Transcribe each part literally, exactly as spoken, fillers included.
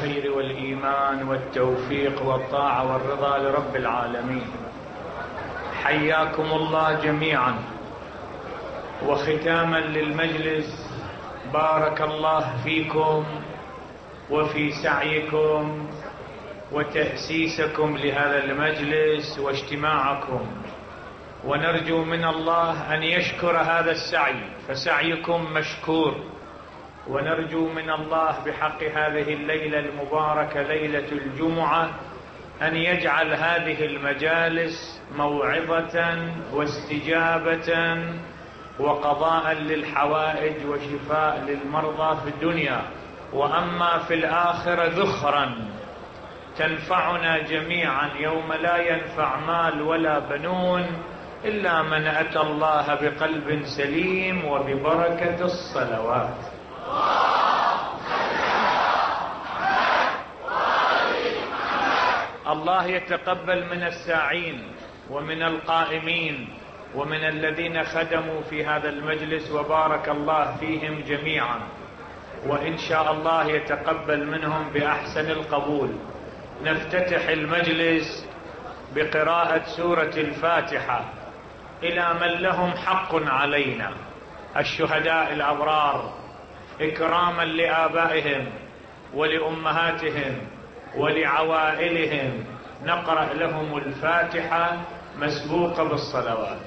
الخير والإيمان والتوفيق والطاعة والرضا لرب العالمين. حياكم الله جميعا. وختاما للمجلس، بارك الله فيكم وفي سعيكم وتأسيسكم لهذا المجلس واجتماعكم، ونرجو من الله أن يشكر هذا السعي، فسعيكم مشكور. ونرجو من الله بحق هذه الليلة المباركة ليلة الجمعة أن يجعل هذه المجالس موعظة واستجابة وقضاء للحوائج وشفاء للمرضى في الدنيا، وأما في الآخرة ذخرا تنفعنا جميعا يوم لا ينفع مال ولا بنون إلا من أتى الله بقلب سليم وببركة الصلوات. الله يتقبل من الساعين ومن القائمين ومن الذين خدموا في هذا المجلس، وبارك الله فيهم جميعا، وإن شاء الله يتقبل منهم بأحسن القبول. نفتتح المجلس بقراءة سورة الفاتحة إلى من لهم حق علينا، الشهداء الأبرار، إكراما لآبائهم ولأمهاتهم ولعوائلهم. نقرأ لهم الفاتحة مسبوقة بالصلوات.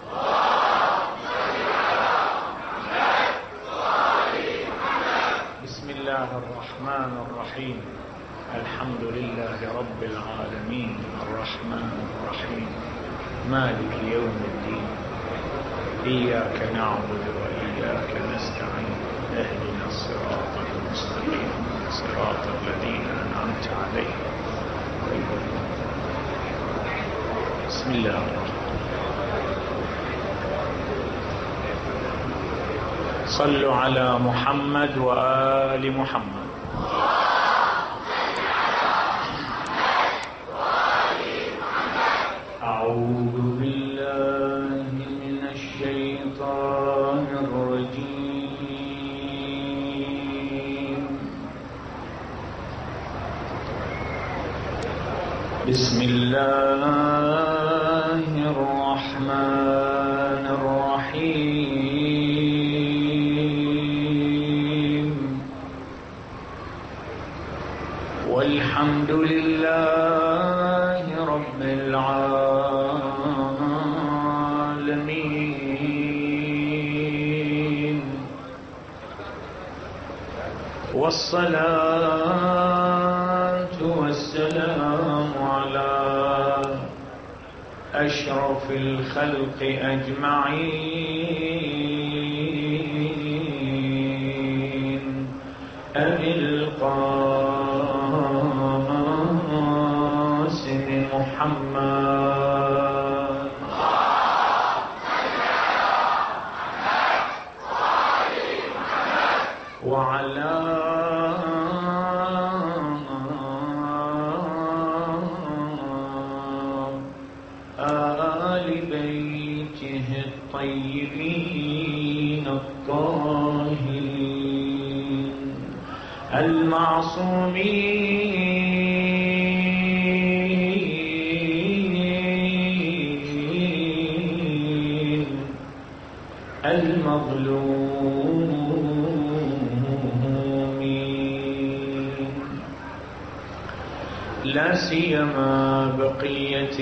بسم الله الرحمن الرحيم. الحمد لله رب العالمين الرحمن الرحيم مالك يوم الدين إياك نعبد وإياك نستعين اهدنا الصراط المستقيم صراط الذين أنعمت عليهم. بسم الله الرحمن الرحيم. صلوا على محمد وآل محمد. أعوذ بالله من الشيطان الرجيم. بسم الله الرحمن الرحيم. والحمد لله رب العالمين، والصلاة والسلام على أشرف الخلق أجمعين، أبي القاسم محمد وعلى آل بيته الطيبين الطاهرين المعصومين المظلومين، لا سيما بقية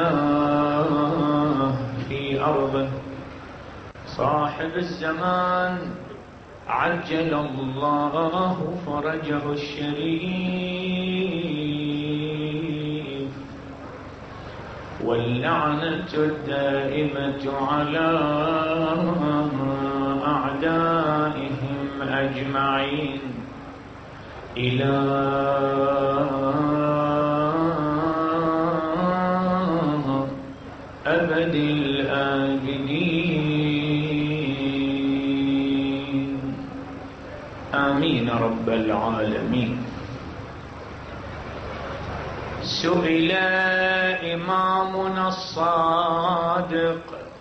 الله في أرضه صاحب الزمان عجل الله فرجه الشريف، واللعنة الدائمة على أعدائهم أجمعين إلى أبد الآبدين. آمين رب العالمين. سئل إمامنا الصادق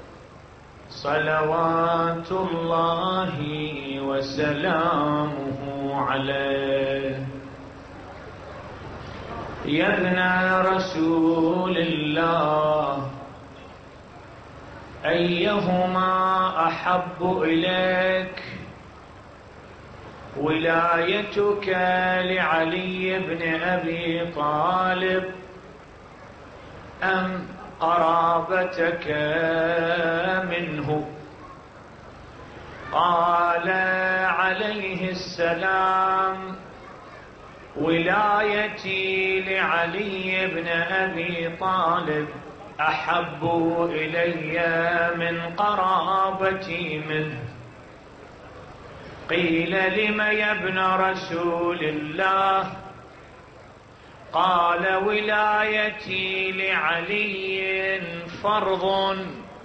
صلوات الله وسلامه عليه يا ابن رسول الله أيهما أحب إليك ولايتك لعلي بن أبي طالب أم قرابتك منه؟ قال عليه السلام ولايتي لعلي بن أبي طالب أحب إلي من قرابتي منه. قيل لم يا ابن رسول الله؟ قال ولايتي لعلي فرض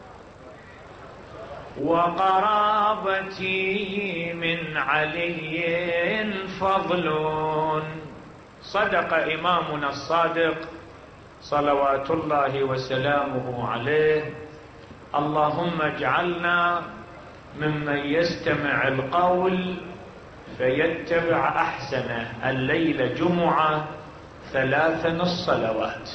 وقرابتي من علي فضل. صدق إمامنا الصادق صلوات الله وسلامه عليه. اللهم اجعلنا ممن يستمع القول فيتبع أحسنه. الليلة جمعة ثلاثا الصلوات.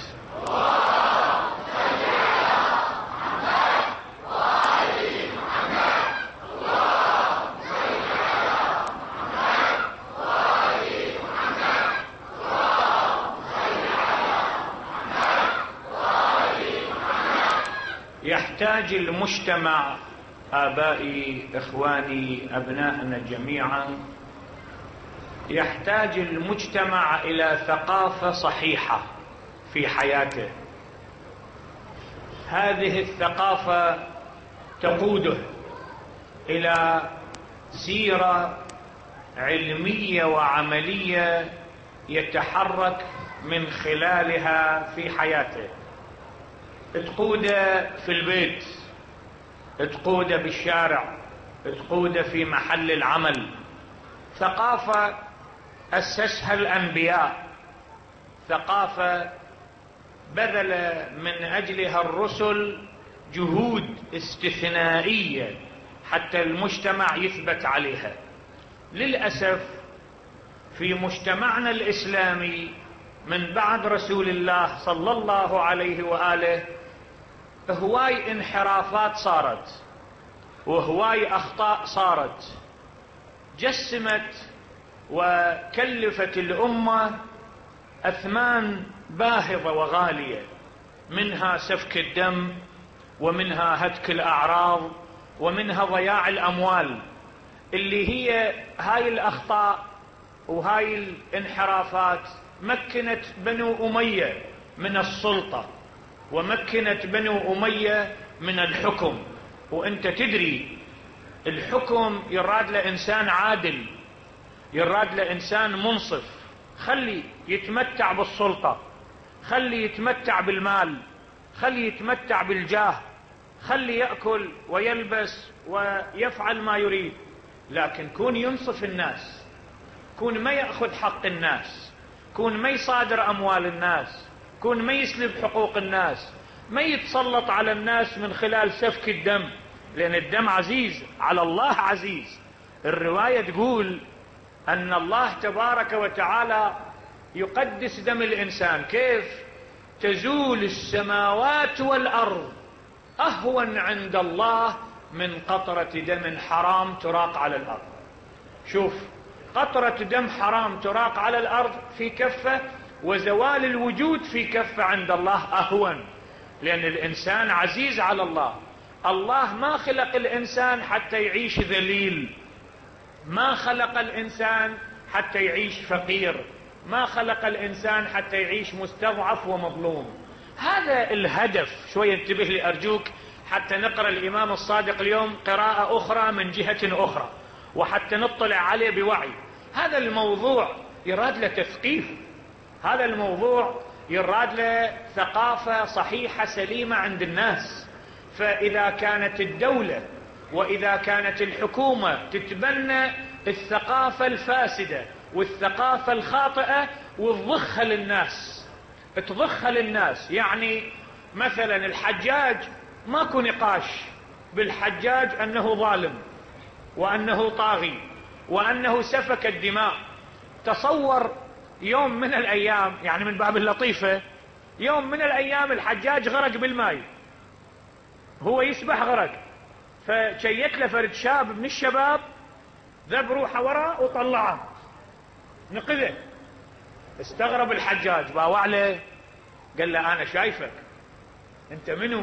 يحتاج المجتمع، آبائي إخواني أبنائنا جميعا، يحتاج المجتمع إلى ثقافة صحيحة في حياته. هذه الثقافة تقوده إلى سيرة علمية وعملية يتحرك من خلالها في حياته. تقوده في البيت، تقوده بالشارع، تقوده في محل العمل. ثقافة أسسها الأنبياء، ثقافة بذل من أجلها الرسل جهود استثنائية حتى المجتمع يثبت عليها. للأسف في مجتمعنا الإسلامي من بعد رسول الله صلى الله عليه وآله هواي انحرافات صارت وهواي أخطاء صارت، جسمت وكلفت الأمة أثمان باهظة وغالية، منها سفك الدم ومنها هتك الأعراض ومنها ضياع الأموال، اللي هي هاي الأخطاء وهاي الانحرافات مكنت بنو أمية من السلطة ومكنت بنو أمية من الحكم. وانت تدري الحكم يراد لإنسان عادل، يراد لإنسان منصف، خلي يتمتع بالسلطة، خلي يتمتع بالمال، خلي يتمتع بالجاه، خلي يأكل ويلبس ويفعل ما يريد، لكن كون ينصف الناس، كون ما يأخذ حق الناس، كون ما يصادر أموال الناس، كون ما يسلب حقوق الناس، ما يتسلط على الناس من خلال سفك الدم، لأن الدم عزيز على الله عزيز. الرواية تقول أن الله تبارك وتعالى يقدس دم الإنسان. كيف؟ تزول السماوات والأرض أهون عند الله من قطرة دم حرام تراق على الأرض. شوف، قطرة دم حرام تراق على الأرض في كفة، وزوال الوجود في كفة عند الله أهون، لأن الإنسان عزيز على الله. الله ما خلق الإنسان حتى يعيش ذليل، ما خلق الإنسان حتى يعيش فقير، ما خلق الإنسان حتى يعيش مستضعف ومظلوم. هذا الهدف. شوية انتبه لي أرجوك حتى نقرأ الإمام الصادق اليوم قراءة أخرى من جهة أخرى وحتى نطلع عليه بوعي. هذا الموضوع يراد له تثقيف، هذا الموضوع يراد له ثقافة صحيحة سليمة عند الناس. فإذا كانت الدولة وإذا كانت الحكومة تتبنى الثقافة الفاسدة والثقافة الخاطئة وتضخها للناس، تضخها للناس، يعني مثلا الحجاج ماكو نقاش بالحجاج أنه ظالم وأنه طاغي وأنه سفك الدماء. تصور يوم من الأيام، يعني من باب اللطيفة، يوم من الأيام الحجاج غرق بالماء، هو يسبح غرق، فشيت له فرد شاب من الشباب ذب روحه ورا وطلعه نقذه. استغرب الحجاج، باوع له قال له انا شايفك، انت منو؟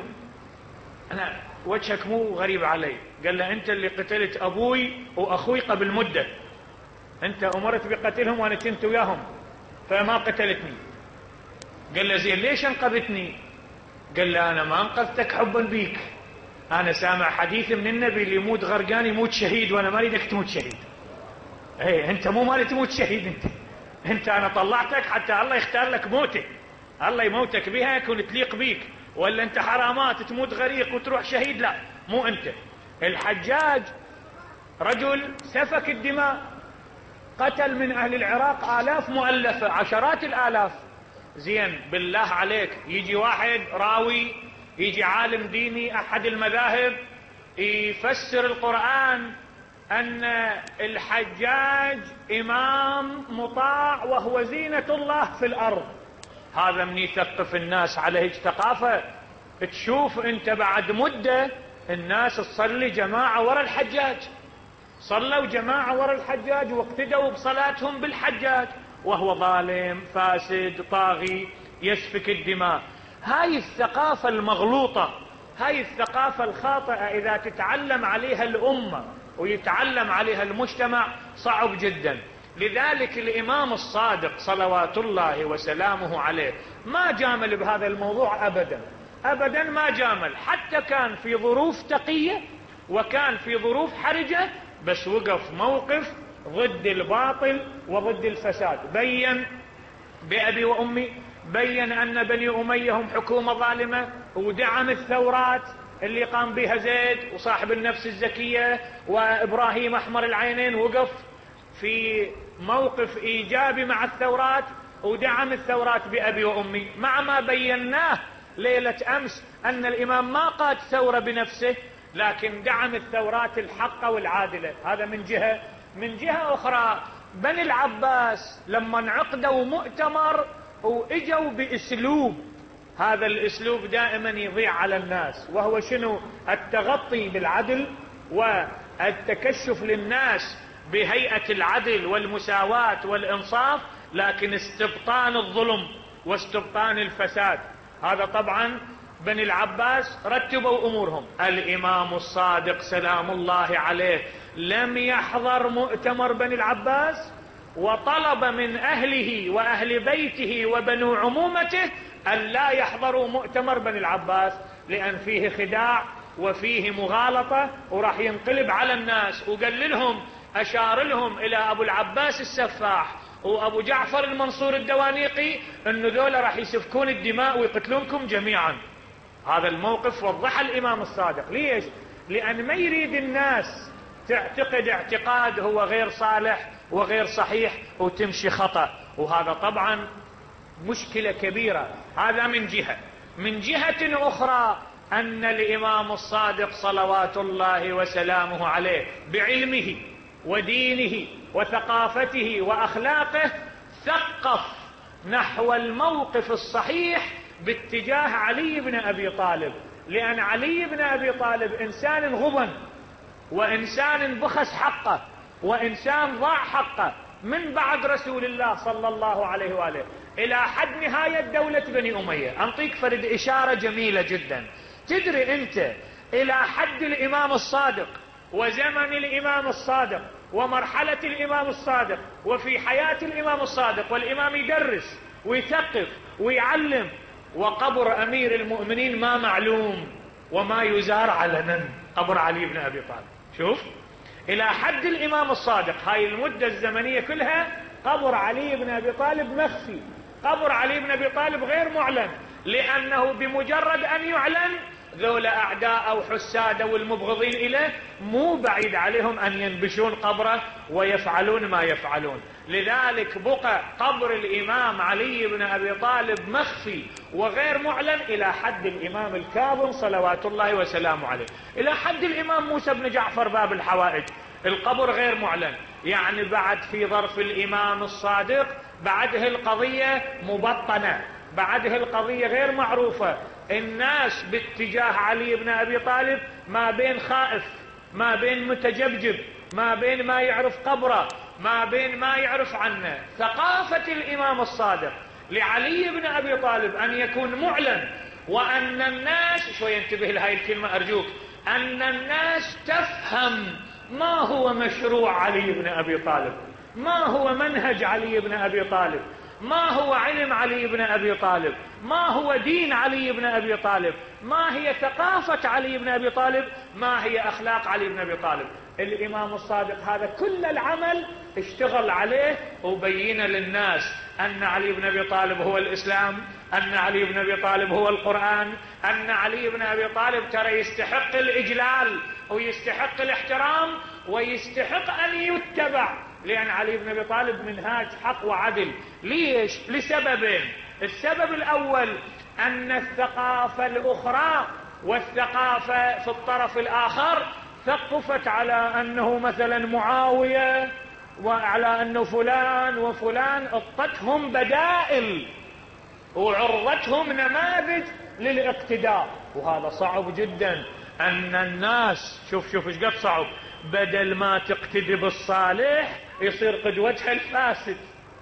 انا وجهك مو غريب علي. قال له انت اللي قتلت ابوي واخوي قبل مدة، انت امرت بقتلهم وانا كنت وياهم فما قتلتني. قال له زين ليش انقذتني؟ قال له انا ما انقذتك حبا بيك، انا سامع حديث من النبي اللي يموت غرقان يموت شهيد، وانا ما اريدك تموت شهيد. ايه انت مو مالي تموت شهيد، انت انت انا طلعتك حتى الله يختار لك موتك، الله يموتك بها يكون تليق بيك، ولا انت حرامات تموت غريق وتروح شهيد، لا مو انت. الحجاج رجل سفك الدماء، قتل من اهل العراق الاف مؤلفة، عشرات الالاف. زين بالله عليك يجي واحد راوي، يجي عالم ديني احد المذاهب يفسر القرآن ان الحجاج امام مطاع وهو زينة الله في الارض، هذا من يثقف الناس على هيج ثقافة. تشوف انت بعد مدة الناس تصلي جماعة ورا الحجاج، صلوا جماعة ورا الحجاج واقتدوا بصلاتهم بالحجاج، وهو ظالم فاسد طاغي يسفك الدماء. هاي الثقافة المغلوطة، هاي الثقافة الخاطئة اذا تتعلم عليها الامة ويتعلم عليها المجتمع صعب جدا. لذلك الامام الصادق صلوات الله وسلامه عليه ما جامل بهذا الموضوع ابدا ابدا، ما جامل، حتى كان في ظروف تقية وكان في ظروف حرجة، بس وقف موقف ضد الباطل وضد الفساد، بين بأبي وأمي، بين أن بني أمية هم حكومة ظالمة، ودعم الثورات اللي قام بها زيد وصاحب النفس الزكية وإبراهيم أحمر العينين، وقف في موقف إيجابي مع الثورات ودعم الثورات بأبي وأمي، مع ما بيناه ليلة أمس أن الإمام ما قاد ثورة بنفسه لكن دعم الثورات الحقة والعادلة. هذا من جهة. من جهة أخرى بني العباس لما انعقدوا مؤتمر واجوا باسلوب، هذا الاسلوب دائما يضيع على الناس، وهو شنو؟ التغطي بالعدل والتكشف للناس بهيئة العدل والمساواة والانصاف، لكن استبطان الظلم واستبطان الفساد. هذا طبعا بني العباس رتبوا امورهم. الامام الصادق سلام الله عليه لم يحضر مؤتمر بني العباس، وطلب من اهله واهل بيته وبنو عمومته ان لا يحضروا مؤتمر بني العباس، لان فيه خداع وفيه مغالطة وراح ينقلب على الناس. وقال لهم، اشار لهم الى ابو العباس السفاح وابو جعفر المنصور الدوانيقي انه ذولا راح يسفكون الدماء ويقتلونكم جميعا. هذا الموقف وضح الامام الصادق. ليش؟ لان ما يريد الناس تعتقد اعتقاد هو غير صالح وغير صحيح وتمشي خطأ، وهذا طبعا مشكلة كبيرة. هذا من جهة. من جهة اخرى ان الامام الصادق صلوات الله وسلامه عليه بعلمه ودينه وثقافته واخلاقه ثقف نحو الموقف الصحيح باتجاه علي بن ابي طالب، لان علي بن ابي طالب انسان غبن وانسان بخس حقه وانسان ضاع حقه من بعد رسول الله صلى الله عليه وآله الى حد نهاية دولة بني امية. انطيك فرد اشارة جميلة جدا. تدري انت الى حد الامام الصادق وزمن الامام الصادق ومرحلة الامام الصادق وفي حياة الامام الصادق، والامام يدرس ويثقف ويعلم، وقبر امير المؤمنين ما معلوم وما يزار علنا، قبر علي بن ابي طالب. شوف الى حد الامام الصادق هاي المدة الزمنية كلها قبر علي بن ابي طالب مخفي، قبر علي بن ابي طالب غير معلن، لانه بمجرد ان يعلن ذولا اعداء او حساد او المبغضين اليه مو بعيد عليهم ان ينبشون قبره ويفعلون ما يفعلون. لذلك بقى قبر الامام علي بن ابي طالب مخفي وغير معلن الى حد الامام الكاظم صلوات الله وسلامه عليه، الى حد الامام موسى بن جعفر باب الحوائج القبر غير معلن. يعني بعد في ظرف الامام الصادق بعده القضية مبطنة، بعده القضية غير معروفة. الناس باتجاه علي بن أبي طالب ما بين خائف، ما بين متجبجب، ما بين ما يعرف قبره، ما بين ما يعرف عنه. ثقافة الإمام الصادق لعلي بن أبي طالب أن يكون معلن، وأن الناس، شوي انتبه لهاي الكلمة أرجوك، أن الناس تفهم ما هو مشروع علي بن أبي طالب، ما هو منهج علي بن أبي طالب، ما هو علم علي بن أبي طالب، ما هو دين علي بن أبي طالب، ما هي ثقافة علي بن أبي طالب، ما هي أخلاق علي بن أبي طالب. الإمام الصادق هذا كل العمل اشتغل عليه وبين للناس أن علي بن أبي طالب هو الإسلام، أن علي بن أبي طالب هو القرآن، أن علي بن أبي طالب ترى يستحق الإجلال ويستحق الاحترام ويستحق أن يتبع، لأن علي بن أبي طالب منهاج حق وعدل. ليش؟ لسببين. السبب الأول أن الثقافة الأخرى والثقافة في الطرف الآخر ثقفت على أنه مثلا معاوية، وعلى أنه فلان وفلان، اعطتهم بدائل وعرضتهم نماذج للاقتداء. وهذا صعب جدا أن الناس، شوف شوف ايش قد صعب، بدل ما تقتدي بالصالح يصير قدوتها الفاسد،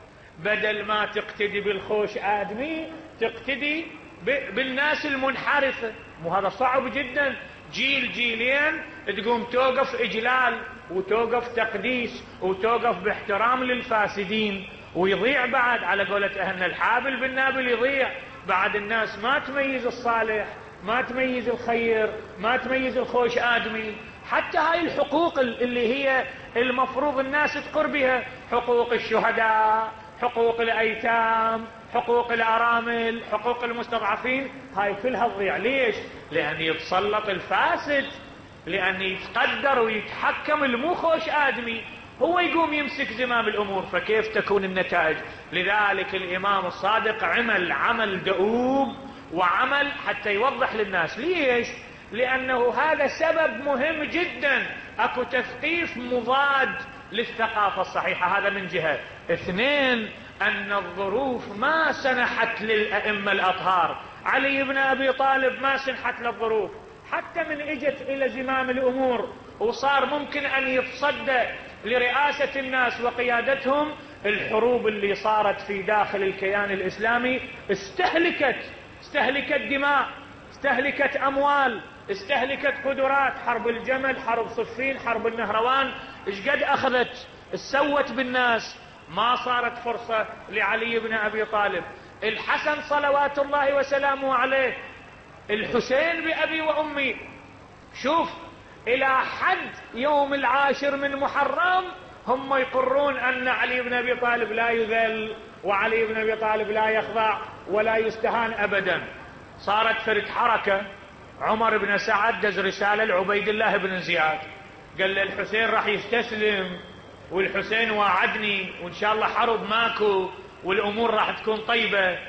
بدل ما تقتدي بالخوش آدمي تقتدي بالناس المنحرفة. وهذا صعب جدا. جيل جيلين تقوم توقف إجلال وتوقف تقديس وتوقف باحترام للفاسدين، ويضيع بعد على قولة أهلنا الحابل بالنابل، يضيع بعد. الناس ما تميز الصالح، ما تميز الخير، ما تميز الخوش آدمي. حتى هاي الحقوق اللي هي المفروض الناس تقر بها، حقوق الشهداء، حقوق الأيتام، حقوق الأرامل، حقوق المستضعفين، هاي كلها تضيع. ليش؟ لأن يتسلط الفاسد، لأن يتقدر ويتحكم المو خوش آدمي، هو يقوم يمسك زمام الأمور. فكيف تكون النتائج؟ لذلك الإمام الصادق عمل عمل دؤوب وعمل حتى يوضح للناس. ليش؟ لأنه هذا سبب مهم جدا. أكو تثقيف مضاد للثقافة الصحيحة، هذا من جهة. اثنين، أن الظروف ما سنحت للأئمة الأطهار. علي بن أبي طالب ما سنحت للظروف، حتى من اجت إلى زمام الأمور وصار ممكن أن يتصدى لرئاسة الناس وقيادتهم، الحروب اللي صارت في داخل الكيان الإسلامي استهلكت استهلكت دماء، استهلكت أموال، استهلكت قدرات. حرب الجمل، حرب صفين، حرب النهروان، ايش قد أخذت سوت بالناس. ما صارت فرصة لعلي بن أبي طالب. الحسن صلوات الله وسلامه عليه، الحسين بأبي وأمي، شوف إلى حد يوم العاشر من محرم هم يقرون أن علي بن أبي طالب لا يذل، وعلي بن أبي طالب لا يخضع ولا يستهان أبدا. صارت فرد حركة، عمر بن سعد دز رسالة لعبيد الله بن زياد، قال له الحسين راح يستسلم، والحسين واعدني وإن شاء الله حرب ماكو والأمور راح تكون طيبة.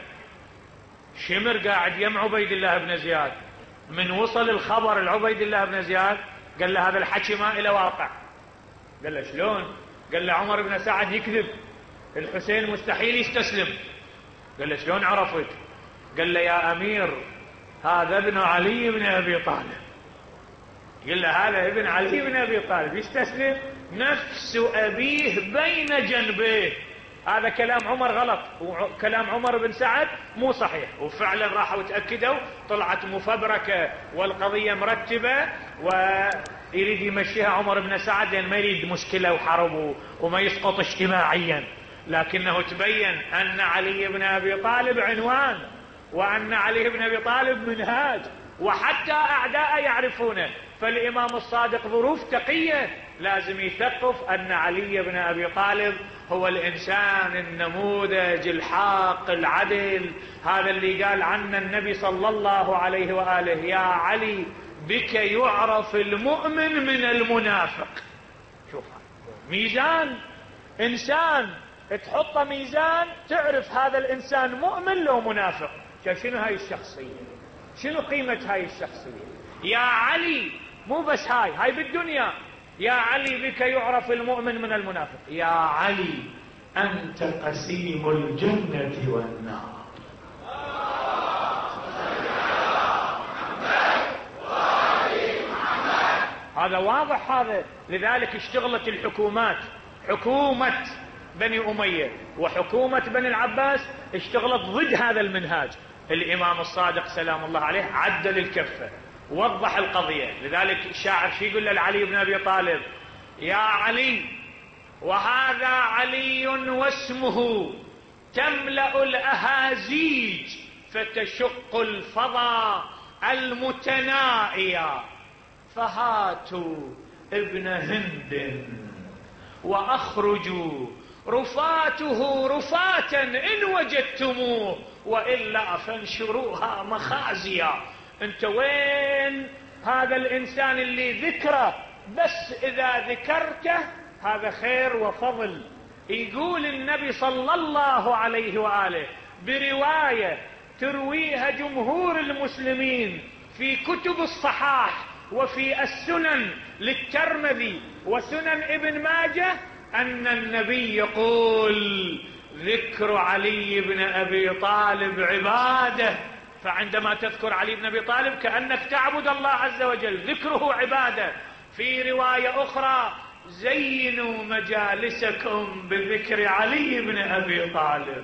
شمر قاعد يم عبيد الله بن زياد، من وصل الخبر لعبيد الله بن زياد قال له هذا الحكي ما إلى واقع. قال له شلون؟ قال له عمر بن سعد يكذب، الحسين مستحيل يستسلم. قال له شلون عرفت؟ قال له يا أمير هذا ابن علي بن أبي طالب. قال له هذا ابن علي بن أبي طالب يستسلم؟ نفس أبيه بين جنبيه. هذا كلام عمر غلط، وكلام عمر بن سعد مو صحيح. وفعلا راحوا تأكدوا، طلعت مفبركة والقضية مرتبة، ويريد يمشيها عمر بن سعد لأن ما يريد مشكلة وحرب وما يسقط اجتماعيا. لكنه تبين أن علي بن أبي طالب عنوان، وأن علي بن أبي طالب منهاج، وحتى أعداء يعرفونه. فالإمام الصادق ظروف تقية لازم يثقف أن علي بن أبي طالب هو الإنسان النموذج الحق العدل. هذا اللي قال عنه النبي صلى الله عليه وآله يا علي بك يعرف المؤمن من المنافق. شوف ميزان، إنسان تحط ميزان تعرف هذا الإنسان مؤمن لو منافق. شنو هاي الشخصية؟ شنو قيمة هاي الشخصية؟ يا علي مو بس هاي هاي بالدنيا، يا علي بك يعرف المؤمن من المنافق. يا علي أنت قسيم الجنة والنار. هذا واضح هذا. لذلك اشتغلت الحكومات، حكومة بني أمية وحكومة بني العباس اشتغلت ضد هذا المنهاج. الإمام الصادق سلام الله عليه عدل الكفة، وضح القضية. لذلك الشاعر شي يقول لعلي بن أبي طالب: يا علي وهذا علي واسمه تملأ الأهازيج فتشق الفضا المتنائية، فهاتوا ابن هند وأخرجوا رفاته رفاتا إن وجدتموه وإلا فانشروها مخازيا. انت وين هذا الإنسان اللي ذكره بس إذا ذكرته هذا خير وفضل؟ يقول النبي صلى الله عليه وآله برواية ترويها جمهور المسلمين في كتب الصحاح وفي السنن للترمذي وسنن ابن ماجه أن النبي يقول: ذكر علي بن أبي طالب عبادة. فعندما تذكر علي بن أبي طالب كأنك تعبد الله عز وجل، ذكره عبادة. في رواية أخرى: زينوا مجالسكم بذكر علي بن أبي طالب.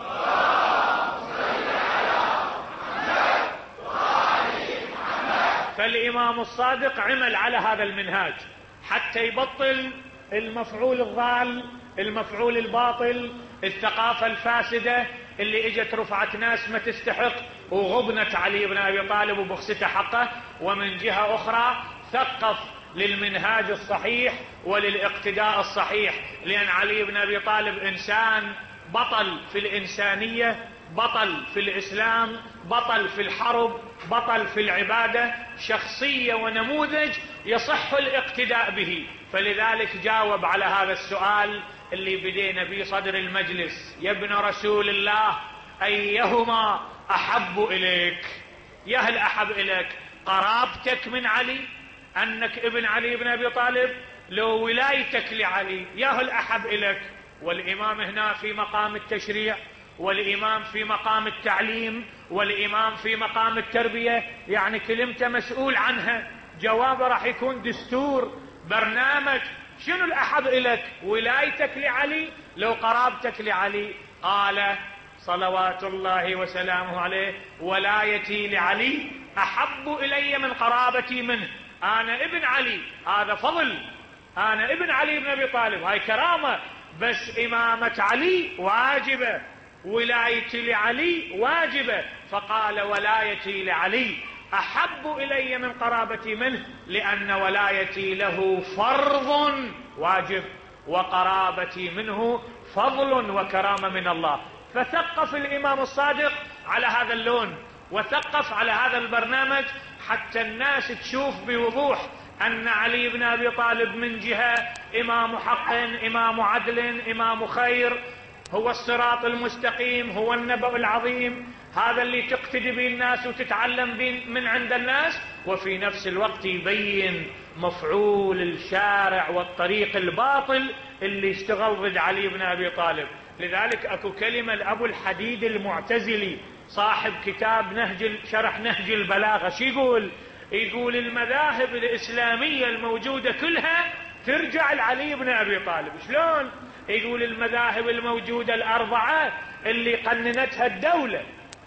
فالإمام الصادق عمل على هذا المنهاج حتى يبطل المفعول الضال، المفعول الباطل، الثقافة الفاسدة اللي اجت رفعت ناس ما تستحق وغبنت علي بن أبي طالب وبخسته حقه. ومن جهة أخرى ثقف للمنهاج الصحيح وللاقتداء الصحيح، لأن علي بن أبي طالب إنسان بطل في الإنسانية، بطل في الإسلام، بطل في الحرب، بطل في العبادة، شخصية ونموذج يصح الاقتداء به. فلذلك جاوب على هذا السؤال اللي بدينا به صدر المجلس: يا ابن رسول الله أيهما أحب إليك؟ يهل أحب إليك قرابتك من علي، أنك ابن علي بن أبي طالب، لو ولايتك لعلي يهل أحب إليك؟ والإمام هنا في مقام التشريع، والإمام في مقام التعليم، والإمام في مقام التربية، يعني كلمته مسؤول عنها، جوابه راح يكون دستور، برنامج. شنو الأحب إليك؟ ولايتك لعلي لو قرابتك لعلي؟ قال صلوات الله وسلامه عليه: ولايتي لعلي أحب إلي من قرابتي منه. أنا ابن علي، هذا فضل، أنا ابن علي بن أبي طالب، هاي كرامة، بس إمامة علي واجبة، ولايتي لعلي واجبة. فقال: ولايتي لعلي أحب إلي من قرابتي منه، لأن ولايتي له فرض واجب وقرابتي منه فضل وكرامة من الله. فثقف الإمام الصادق على هذا اللون، وثقف على هذا البرنامج، حتى الناس تشوف بوضوح أن علي بن أبي طالب من جهة إمام حق، إمام عدل، إمام خير، هو الصراط المستقيم، هو النبأ العظيم، هذا اللي تقتدي به الناس وتتعلم به من عند الناس. وفي نفس الوقت يبين مفعول الشارع والطريق الباطل اللي اشتغل ضد علي بن أبي طالب. لذلك اكو كلمة لأبو الحديد المعتزلي صاحب كتاب نهج شرح نهج البلاغة، شو يقول؟ يقول المذاهب الإسلامية الموجودة كلها ترجع لعلي بن أبي طالب. شلون؟ يقول المذاهب الموجودة الأربعة اللي قننتها الدولة،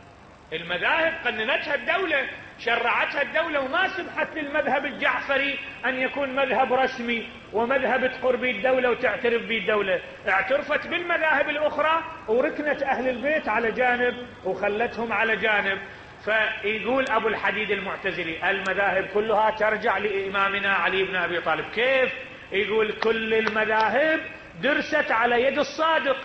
المذاهب قننتها الدولة، شرعتها الدولة، وما سمحت للمذهب الجعفري أن يكون مذهب رسمي ومذهب تقر به الدولة وتعترف به الدولة. اعترفت بالمذاهب الأخرى وركنت أهل البيت على جانب وخلتهم على جانب. فيقول أبو الحديد المعتزلي المذاهب كلها ترجع لإمامنا علي بن أبي طالب. كيف؟ يقول كل المذاهب درست على يد الصادق،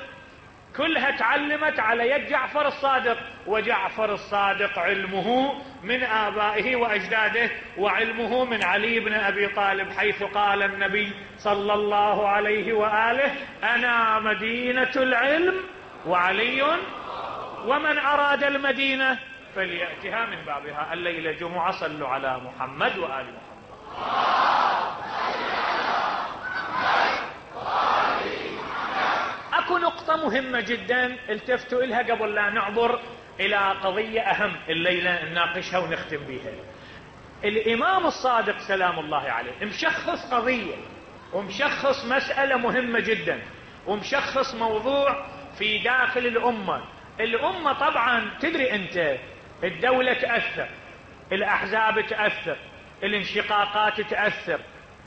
كلها تعلمت على يد جعفر الصادق، وجعفر الصادق علمه من آبائه وأجداده، وعلمه من علي بن أبي طالب، حيث قال النبي صلى الله عليه وآله: أنا مدينة العلم وعلي، ومن أراد المدينة فليأتها من بابها. الليلة جمعة، صلوا على محمد وآل محمد. أكو نقطة مهمة جدا التفتوا إلها قبل لا نعبر إلى قضية أهم الليلة نناقشها ونختم بها. الإمام الصادق سلام الله عليه مشخص قضية ومشخص مسألة مهمة جدا ومشخص موضوع في داخل الأمة. الأمة طبعا تدري أنت الدولة تأثر، الأحزاب تأثر، الانشقاقات تأثر.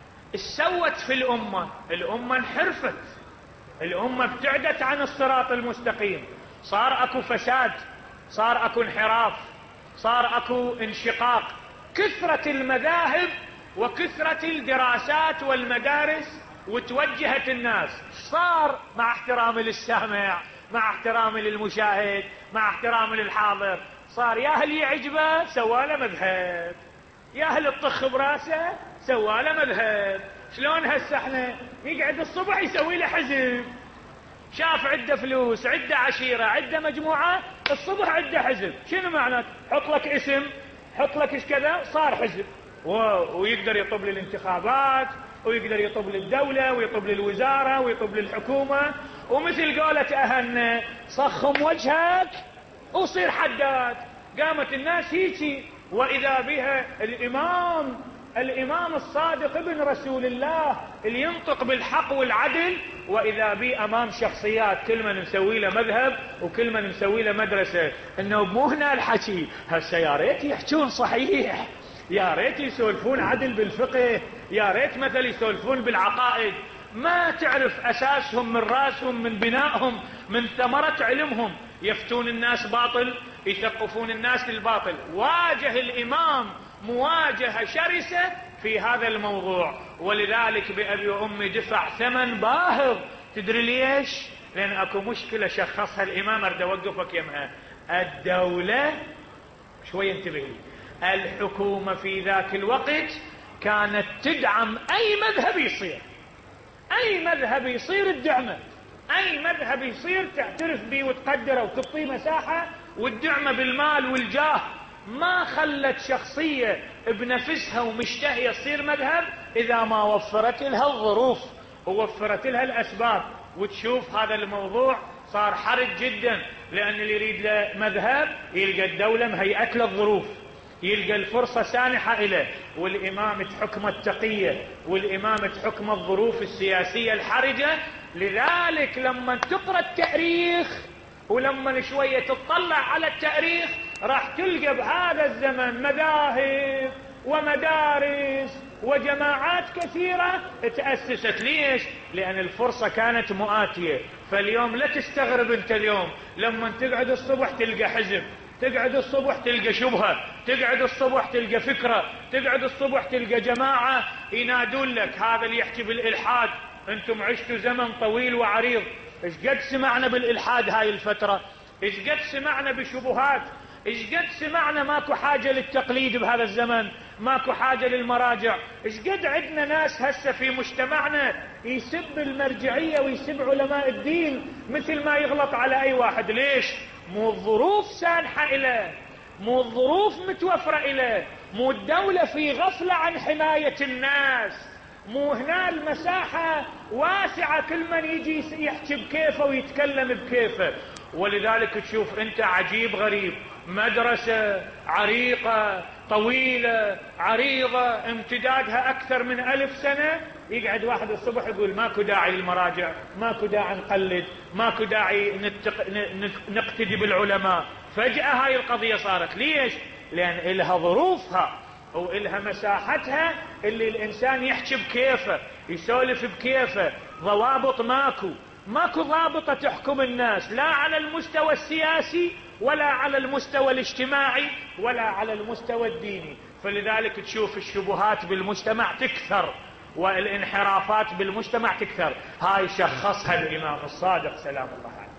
سوت في الأمة، الأمة انحرفت، الأمة ابتعدت عن الصراط المستقيم، صار أكو فساد، صار أكو انحراف، صار أكو انشقاق. كثرة المذاهب وكثرة الدراسات والمدارس وتوجهت الناس، صار مع احترامي للسامع، مع احترامي للمشاهد، مع احترامي للحاضر، صار يا هل يعجبه سواله مذهب، يا هل الطخ براسه سواله مذهب. شلون هسه احنا يقعد الصبح يسوي له حزب، شاف عنده فلوس، عنده عشيرة، عنده مجموعة، الصبح عنده حزب. شنو معناته؟ حط لك اسم، حط لك ايش كذا، صار حزب، ويقدر يطب للانتخابات ويقدر يطب للدولة ويطب للوزارة ويطب للحكومة. ومثل قولة أهلنا صخم وجهك وصير حداد. قامت الناس هيجي، وإذا بها الإمام الإمام الصادق ابن رسول الله اللي ينطق بالحق والعدل، وإذا بي أمام شخصيات كل من مسوي له مذهب وكل من مسوي له مدرسة. إنه مو هنا الحكي، هسه يا ريت يحجون صحيح، يا ريت يسولفون عدل بالفقه، يا ريت مثل يسولفون بالعقائد. ما تعرف أساسهم من راسهم، من بنائهم، من ثمرة علمهم. يفتون الناس باطل، يثقفون الناس للباطل. واجه الإمام مواجهة شرسة في هذا الموضوع، ولذلك بأبي وأمي دفع ثمن باهظ. تدري ليش؟ لأن أكو مشكلة شخصها الإمام، أريد أوقفك يمها. الدولة شوي انتبه لي، الحكومة في ذاك الوقت كانت تدعم أي مذهب يصير، أي مذهب يصير تدعمه، أي مذهب يصير تعترف به وتقدره وتعطيه مساحة وتدعمه بالمال والجاه. ما خلت شخصية بنفسها ومشتهية تصير مذهب إذا ما وفرت لها الظروف ووفرت لها الأسباب. وتشوف هذا الموضوع صار حرج جدا، لأن اللي يريد له مذهب يلقى الدولة مهيئت له الظروف، يلقى الفرصة سانحة إليه، والإمام تحكم التقية، والإمام تحكم الظروف السياسية الحرجة. لذلك لما تقرأ التاريخ ولما شوية تطلع على التاريخ راح تلقى بهذا الزمن مذاهب ومدارس وجماعات كثيرة تأسست. ليش؟ لأن الفرصة كانت مؤاتية. فاليوم لا تستغرب انت اليوم لما تقعد الصبح تلقى حزب، تقعد الصبح تلقى شبهة، تقعد الصبح تلقى فكرة، تقعد الصبح تلقى جماعة ينادون لك. هذا اللي يحكي بالإلحاد، انتم عشتوا زمن طويل وعريض، ايش قد سمعنا بالإلحاد هاي الفترة، ايش قد سمعنا بشبهات، ايش قد سمعنا ماكو حاجة للتقليد بهذا الزمن، ماكو حاجة للمراجع. ايش قد عندنا ناس هسه في مجتمعنا يسب المرجعية ويسب علماء الدين مثل ما يغلط على اي واحد. ليش؟ مو الظروف سانحة إليه، مو الظروف متوفرة إليه، مو الدولة في غفلة عن حماية الناس، مو هنا المساحة واسعة كل من يجي يحكي بكيفه ويتكلم بكيفه. ولذلك تشوف انت عجيب غريب، مدرسة عريقة طويلة عريضة امتدادها أكثر من ألف سنة، يقعد واحد الصبح يقول ماكو داعي للمراجع، ماكو داعي نقلد، ماكو داعي نتق... نقتدي بالعلماء. فجأة هاي القضية صارت. ليش؟ لأن إلها ظروفها وإلها مساحتها اللي الإنسان يحكي بكيفه، يسولف بكيفه. ضوابط ماكو، ماكو ضابطة تحكم الناس، لا على المستوى السياسي ولا على المستوى الاجتماعي ولا على المستوى الديني. فلذلك تشوف الشبهات بالمجتمع تكثر والانحرافات بالمجتمع تكثر. هاي شخصها الإمام الصادق سلام الله عليه.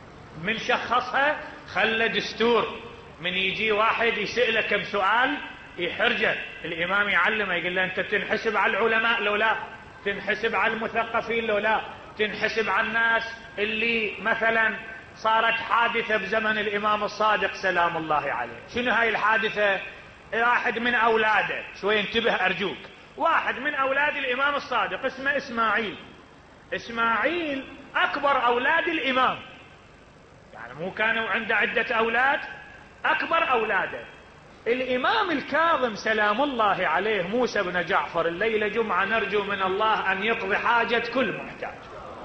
من شخصها خلى دستور، من يجي واحد يسأله كم سؤال يحرجه، الإمام يعلمه يقول له أنت تنحسب على العلماء لو لا، تنحسب على المثقفين لو لا، تنحسب على الناس اللي مثلا صارت حادثة بزمن الإمام الصادق سلام الله عليه. شنو هاي الحادثة؟ واحد من أولاده، شوي انتبه أرجوك، واحد من أولاد الإمام الصادق اسمه إسماعيل. إسماعيل أكبر أولاد الإمام، يعني مو كانوا عنده عدة أولاد، أكبر أولاده الإمام الكاظم سلام الله عليه موسى بن جعفر. الليلة جمعة نرجو من الله أن يقضي حاجة كل محتاج.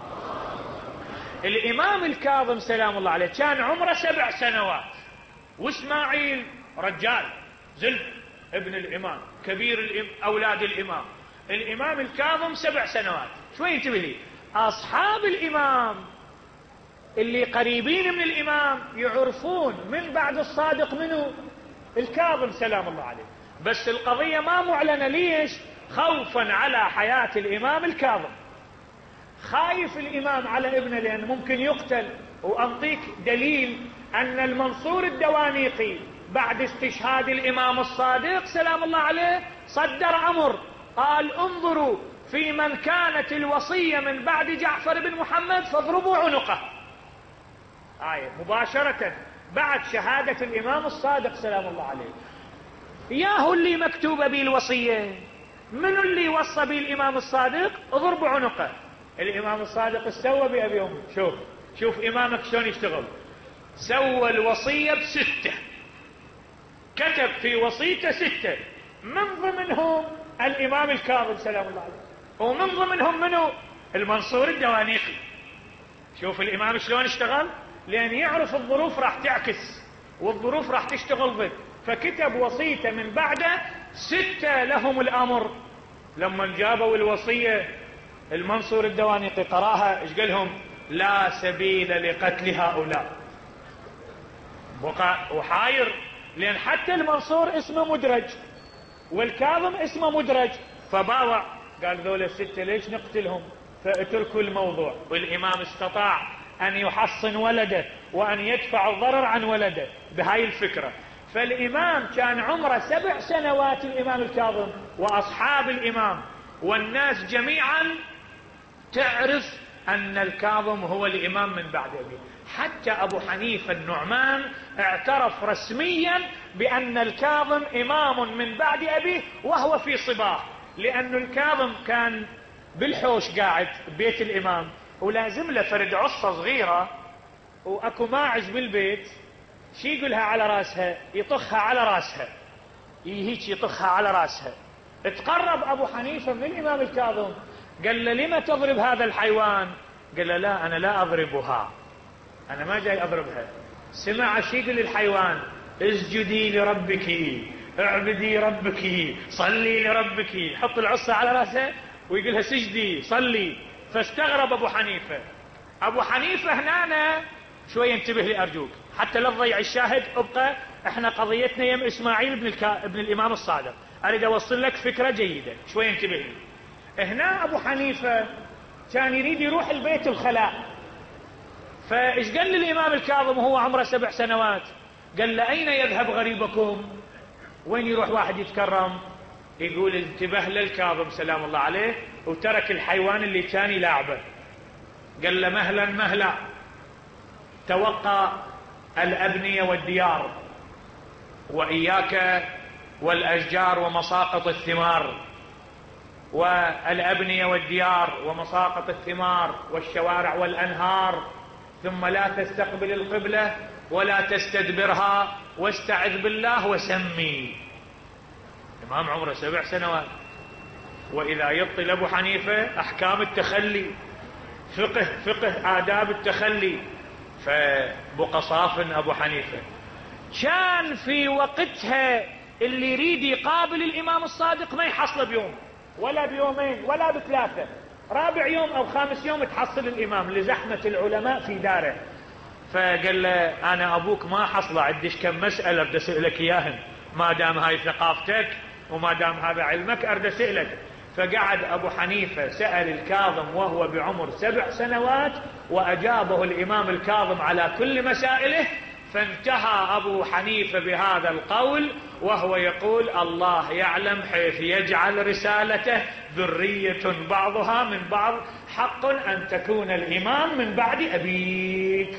الإمام الكاظم سلام الله عليه كان عمره سبع سنوات، وإسماعيل رجال زلف ابن الإمام كبير أولاد الإمام. الإمام الكاظم سبع سنوات. شوي انتبه لي، أصحاب الإمام اللي قريبين من الإمام يعرفون من بعد الصادق منه الكاظم سلام الله عليه، بس القضية ما معلنة. ليش؟ خوفا على حياة الإمام الكاظم، خايف الإمام على ابنه لأن ممكن يقتل. وأنطيك دليل أن المنصور الدوانيقي بعد استشهاد الإمام الصادق سلام الله عليه صدر أمر، قال انظروا في من كانت الوصية من بعد جعفر بن محمد فاضربوا عنقه. آية مباشرة بعد شهادة الإمام الصادق سلام الله عليه. ياهو اللي مكتوبة به الوصية، من اللي وصى به الإمام الصادق؟ اضربوا عنقه. الإمام الصادق استوى بأبي أمه. شوف شوف إمامك شلون يشتغل، سوى الوصية بستة، كتب في وصيته ستة، من ضمنهم الإمام الكاظم سلام الله عليه، ومن ضمنهم منه المنصور الدوانيقي. شوف الإمام شلون اشتغل، لأن يعرف الظروف راح تعكس والظروف راح تشتغل ضد، فكتب وصيته من بعده ستة لهم الأمر. لما جابوا الوصية المنصور الدوانيقي قراها، ايش قال لهم؟ لا سبيل لقتل هؤلاء. بقى وحاير، لأن حتى المنصور اسمه مدرج والكاظم اسمه مدرج، فباوع قال ذول الستة ليش نقتلهم؟ فاتركوا الموضوع. والإمام استطاع أن يحصن ولده وأن يدفع الضرر عن ولده بهاي الفكرة. فالإمام كان عمره سبع سنوات الإمام الكاظم، وأصحاب الإمام والناس جميعا تعرف أن الكاظم هو الإمام من بعد أبيه. حتى أبو حنيفة النعمان اعترف رسميا بأن الكاظم إمام من بعد أبيه وهو في صباه، لأن الكاظم كان بالحوش قاعد ببيت الإمام ولازم له فرد عصة صغيرة وأكو ماعز بالبيت، شي يقولها على راسها، يطخها على راسها، هيك يطخها على راسها. اتقرب أبو حنيفة من الإمام الكاظم قال له لما تضرب هذا الحيوان؟ قال له لا أنا لا أضربها، أنا ما جاي أضربها. سمع شي يقول للحيوان اسجدي لربك، اعبدي ربك، صلي لربك، حط العصا على راسه ويقولها سجدي صلي. فاستغرب أبو حنيفة. أبو حنيفة هنا شوية انتبه لي أرجوك حتى لا تضيع الشاهد، ابقى احنا قضيتنا يم إسماعيل بن, الكا... ابن الإمام الصادق، أريد أوصل لك فكرة جيدة، شوية انتبه لي. هنا أبو حنيفة كان يريد يروح البيت الخلاء، فإيش قال للإمام الكاظم وهو عمره سبع سنوات؟ قال له أين يذهب غريبكم؟ وين يروح واحد يتكرم؟ يقول انتبه للكاظم سلام الله عليه وترك الحيوان اللي كان يلاعبه. قال له مهلا مهلا، توقع الأبنية والديار، وإياك والأشجار ومساقط الثمار، والأبنية والديار ومساقط الثمار والشوارع والأنهار، ثم لا تستقبل القبلة ولا تستدبرها، واستعذ بالله وسمي. إمام عمره سبع سنوات، وإذا يبطل أبو حنيفة أحكام التخلي، فقه فقه آداب التخلي، فبقى صافن أبو حنيفة. كان في وقتها اللي يريد يقابل الإمام الصادق ما يحصل بيوم ولا بيومين ولا بثلاثة، رابع يوم أو خامس يوم تحصل الإمام لزحمة العلماء في داره. فقال له أنا أبوك ما حصل، عنديش كم مسألة أريد أسألك إياهن، ما دام هاي ثقافتك وما دام هذا علمك أريد أسألك. فقعد أبو حنيفة سأل الكاظم وهو بعمر سبع سنوات، وأجابه الإمام الكاظم على كل مسائله. فانتهى أبو حنيفة بهذا القول وهو يقول الله يعلم حيث يجعل رسالته ذرية بعضها من بعض، حق أن تكون الإمام من بعد أبيك.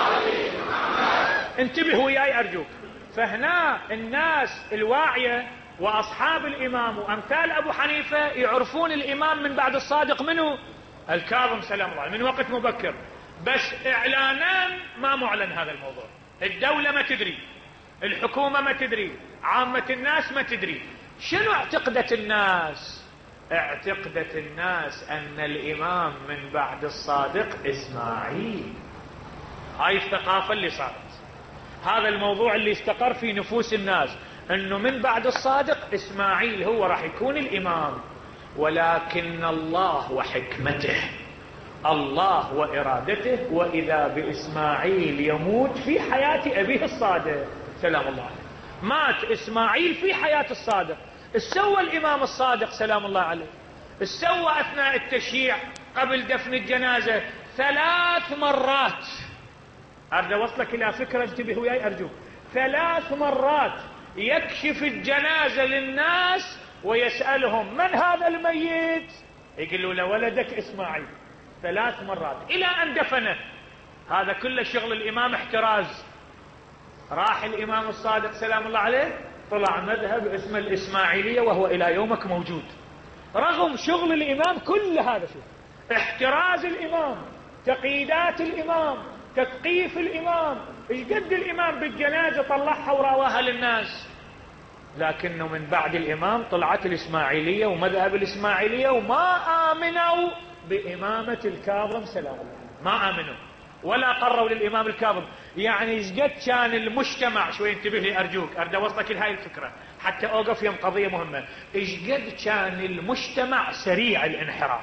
انتبهوا وياي أرجوك. فهنا الناس الواعية وأصحاب الإمام وأمثال أبو حنيفة يعرفون الإمام من بعد الصادق منه الكاظم سلام الله من وقت مبكر، بس إعلانا ما معلن هذا الموضوع. الدولة ما تدري، الحكومة ما تدري، عامة الناس ما تدري. شنو اعتقدت الناس؟ اعتقدت الناس أن الإمام من بعد الصادق إسماعيل. هاي الثقافة اللي صارت، هذا الموضوع اللي استقر في نفوس الناس، أنه من بعد الصادق إسماعيل هو راح يكون الإمام. ولكن الله وحكمته، الله وإرادته، وإذا بإسماعيل يموت في حياة أبيه الصادق سلام الله عليه. مات إسماعيل في حياة الصادق. السوى الإمام الصادق سلام الله عليه، السوى أثناء التشييع قبل دفن الجنازة ثلاث مرات. أريد أوصلك إلى فكرة، انتبه وياي أرجوك. ثلاث مرات يكشف الجنازة للناس ويسألهم من هذا الميت؟ يقولوا له ولدك إسماعيل. ثلاث مرات إلى أن دفنه. هذا كله شغل الإمام احتراز. راح الإمام الصادق سلام الله عليه طلع مذهب اسمه الإسماعيلية، وهو إلى يومك موجود. رغم شغل الإمام كل هذا شو احتراز الإمام، تقييدات الإمام، تثقيف الإمام، ايش قد الإمام بالجنازة طلعها وراواها للناس. لكنه من بعد الإمام طلعت الإسماعيلية ومذهب الإسماعيلية، وما آمنوا بإمامة الكاظم سلام الله، ما آمنوا ولا قروا للإمام الكاظم. يعني ايش قد كان المجتمع، شوي انتبه لي أرجوك، أريد أوصلك لهاي الفكرة حتى أوقف يوم قضية مهمة. ايش قد كان المجتمع سريع الانحراف،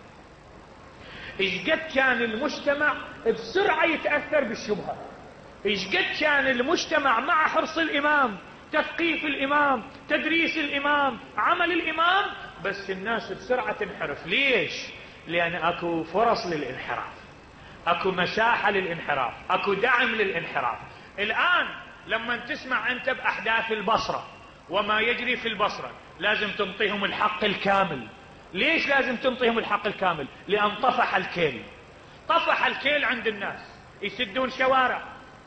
ايش قد كان المجتمع بسرعة يتأثر بالشبهة، ايش قد كان المجتمع مع حرص الإمام، تثقيف الإمام، تدريس الإمام، عمل الإمام، بس الناس بسرعة تنحرف. ليش؟ لأن أكو فرص للانحراف، أكو مساحة للانحراف، أكو دعم للانحراف. الآن لما تسمع أنت بأحداث البصرة وما يجري في البصرة لازم تنطيهم الحق الكامل. ليش لازم تنطيهم الحق الكامل؟ لأن طفح الكيل، طفح الكيل عند الناس. يسدون شوارع،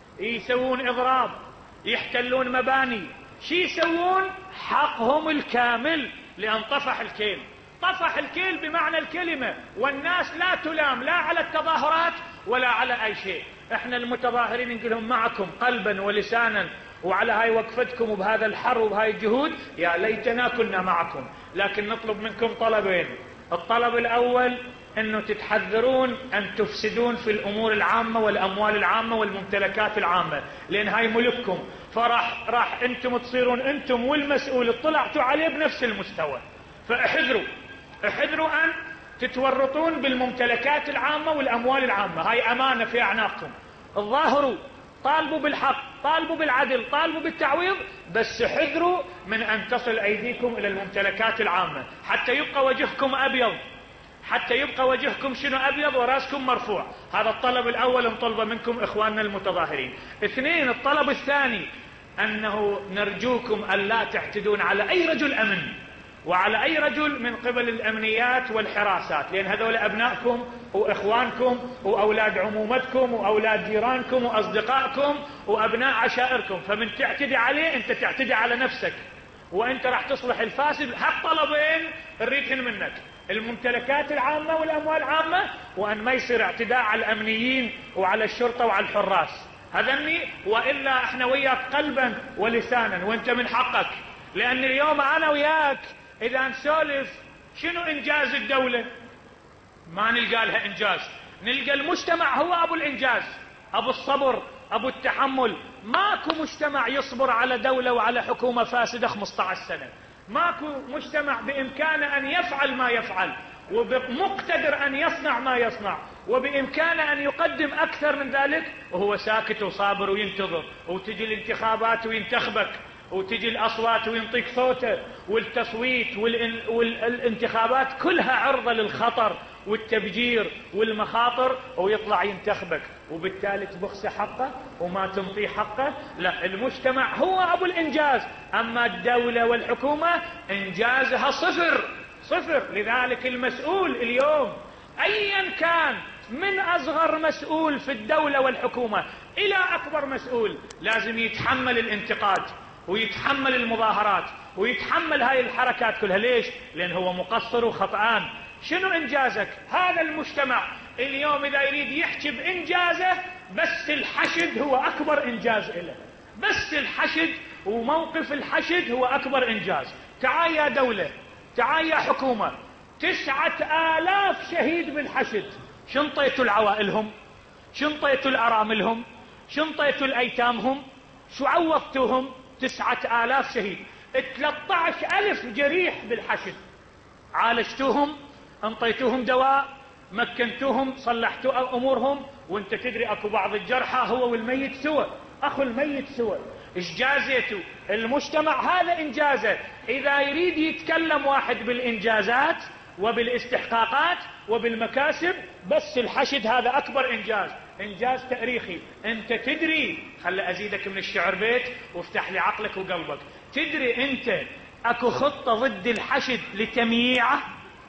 يسوون إضراب، يحتلون مباني، شي يسوون؟ حقهم الكامل، لأن طفح الكيل. طفح الكيل بمعنى الكلمة، والناس لا تلام لا على التظاهرات ولا على أي شيء. احنا المتظاهرين نقول لهم معكم قلبا ولسانا، وعلى هاي وقفتكم وبهذا الحر وبهاي الجهود يا ليتنا كنا معكم، لكن نطلب منكم طلبين. الطلب الأول أنه تتحذرون أن تفسدون في الأمور العامة والأموال العامة والممتلكات العامة، لأن هاي ملككم، فراح راح أنتم تصيرون أنتم والمسؤول اطلعتوا عليه بنفس المستوى. فاحذروا، احذروا أن تتورطون بالممتلكات العامة والأموال العامة، هاي أمانة في أعناقكم. الظاهروا، طالبوا بالحق، طالبوا بالعدل، طالبوا بالتعويض، بس احذروا من أن تصل أيديكم إلى الممتلكات العامة حتى يبقى وجهكم أبيض، حتى يبقى وجهكم شنو أبيض وراسكم مرفوع. هذا الطلب الأول نطلبه منكم إخواننا المتظاهرين. اثنين، الطلب الثاني أنه نرجوكم أن لا تعتدون على أي رجل أمن وعلى أي رجل من قبل الأمنيات والحراسات، لأن هذول أبنائكم وإخوانكم وأولاد عمومتكم وأولاد جيرانكم وأصدقائكم وأبناء عشائركم، فمن تعتدي عليه أنت تعتدي على نفسك، وأنت راح تصلح الفاسد. هالطلبين نريدهن منك، الممتلكات العامة والأموال العامة، وأن ما يصير اعتداء على الأمنيين وعلى الشرطة وعلى الحراس. هذني، وإلا احنا وياك قلبا ولسانا، وانت من حقك. لأن اليوم أنا وياك إذا نسولف شنو إنجاز الدولة، ما نلقى لها إنجاز، نلقى المجتمع هو أبو الإنجاز، أبو الصبر، أبو التحمل. ماكو مجتمع يصبر على دولة وعلى حكومة فاسدة خمسة عشر سنة، ماكو مجتمع بإمكانه أن يفعل ما يفعل، ومقتدر أن يصنع ما يصنع، وبإمكانه أن يقدم أكثر من ذلك وهو ساكت وصابر وينتظر، وتجي الانتخابات وينتخبك، وتجي الأصوات وينطيك صوته، والتصويت والانتخابات كلها عرضة للخطر والتبجير والمخاطر، ويطلع ينتخبك، وبالتالي تبخس حقه وما تنطيه حقه. لا، المجتمع هو أبو الإنجاز، أما الدولة والحكومة إنجازها صفر صفر. لذلك المسؤول اليوم أيا كان، من أصغر مسؤول في الدولة والحكومة إلى أكبر مسؤول، لازم يتحمل الانتقاد ويتحمل المظاهرات ويتحمل هاي الحركات كلها. ليش؟ لأن هو مقصر وخطأان. شنو إنجازك؟ هذا المجتمع اليوم إذا يريد يحكي بإنجازه بس الحشد هو أكبر إنجاز له، بس الحشد وموقف الحشد هو أكبر إنجاز. تعال يا دولة، تعال يا حكومة، تسعة آلاف شهيد بالحشد، شنطيتوا لعوائلهم؟ شنطيتوا لأراملهم؟ شنطيتوا لأيتامهم؟ شو عوضتوهم؟ تسعة آلاف شهيد، ثلاثة عشر ألف جريح بالحشد، عالجتوهم؟ انطيتوهم دواء؟ مكنتوهم؟ صلحتوا أمورهم؟ وانت تدري اكو بعض الجرحى هو والميت سوى، اخو الميت سوى. ايش جازيته المجتمع؟ هذا انجازه. اذا يريد يتكلم واحد بالانجازات وبالاستحقاقات وبالمكاسب، بس الحشد هذا اكبر انجاز، انجاز تاريخي. انت تدري، خل ازيدك من الشعر بيت وافتح لي عقلك وقلبك، تدري انت اكو خطة ضد الحشد لتمييعه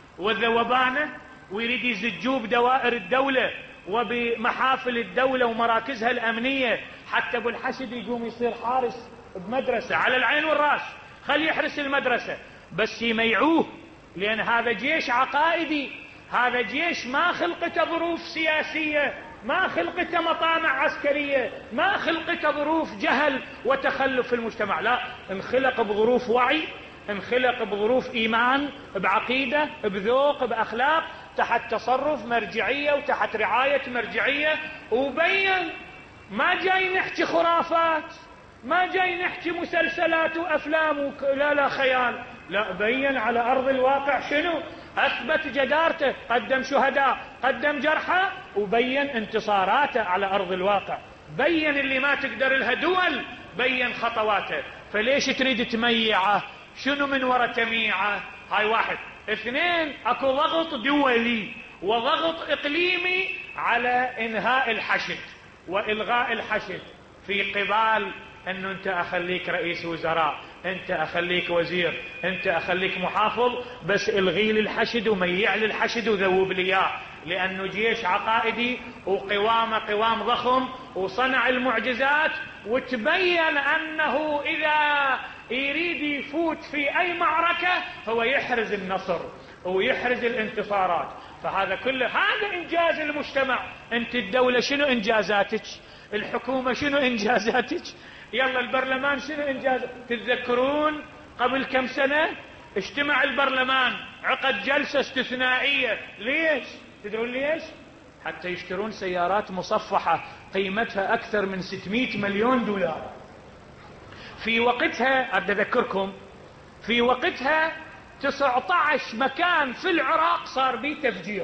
وذوبانه، ويريد يزجوه بدوائر الدولة وبمحافل الدولة ومراكزها الامنية حتى ابو الحشد يقوم يصير حارس بمدرسة على العين والراس، خلي يحرس المدرسة، بس يميعوه، لان هذا جيش عقائدي، هذا جيش ما خلقته ظروف سياسية، ما خلقته مطامع عسكرية، ما خلقته ظروف جهل وتخلف في المجتمع، لا، انخلق بظروف وعي، انخلق بظروف ايمان، بعقيدة، بذوق، باخلاق، تحت تصرف مرجعية وتحت رعاية مرجعية. وبين ما جاي نحكي خرافات، ما جاي نحكي مسلسلات وافلام وك... لا لا خيال، لا، بين على ارض الواقع شنو؟ اثبت جدارته، قدم شهداء، قدم جرحى، وبين انتصاراته على ارض الواقع، بين اللي ما تقدر لها دول، بين خطواته. فليش تريد تميعه؟ شنو من وراء تميعه؟ هاي واحد. اثنين، اكو ضغط دولي وضغط اقليمي على انهاء الحشد والغاء الحشد، في قبال انه انت اخليك رئيس وزراء، انت اخليك وزير، انت اخليك محافظ، بس الغي لي الحشد وميع لي الحشد وذوب لي اياه، لانه جيش عقائدي وقوامه قوام ضخم وصنع المعجزات، وتبين انه اذا يريد يفوت في اي معركة هو يحرز النصر ويحرز الانتصارات. فهذا كله هذا انجاز المجتمع. انت الدولة شنو انجازاتك؟ الحكومة شنو انجازاتك؟ يلا البرلمان شنو انجاز؟ تتذكرون قبل كم سنة اجتمع البرلمان، عقد جلسة استثنائية. ليش؟ تدرون ليش؟ حتى يشترون سيارات مصفحة قيمتها اكثر من ستمائة مليون دولار. في وقتها أتذكركم في وقتها تسعة عشر مكان في العراق صار به تفجير.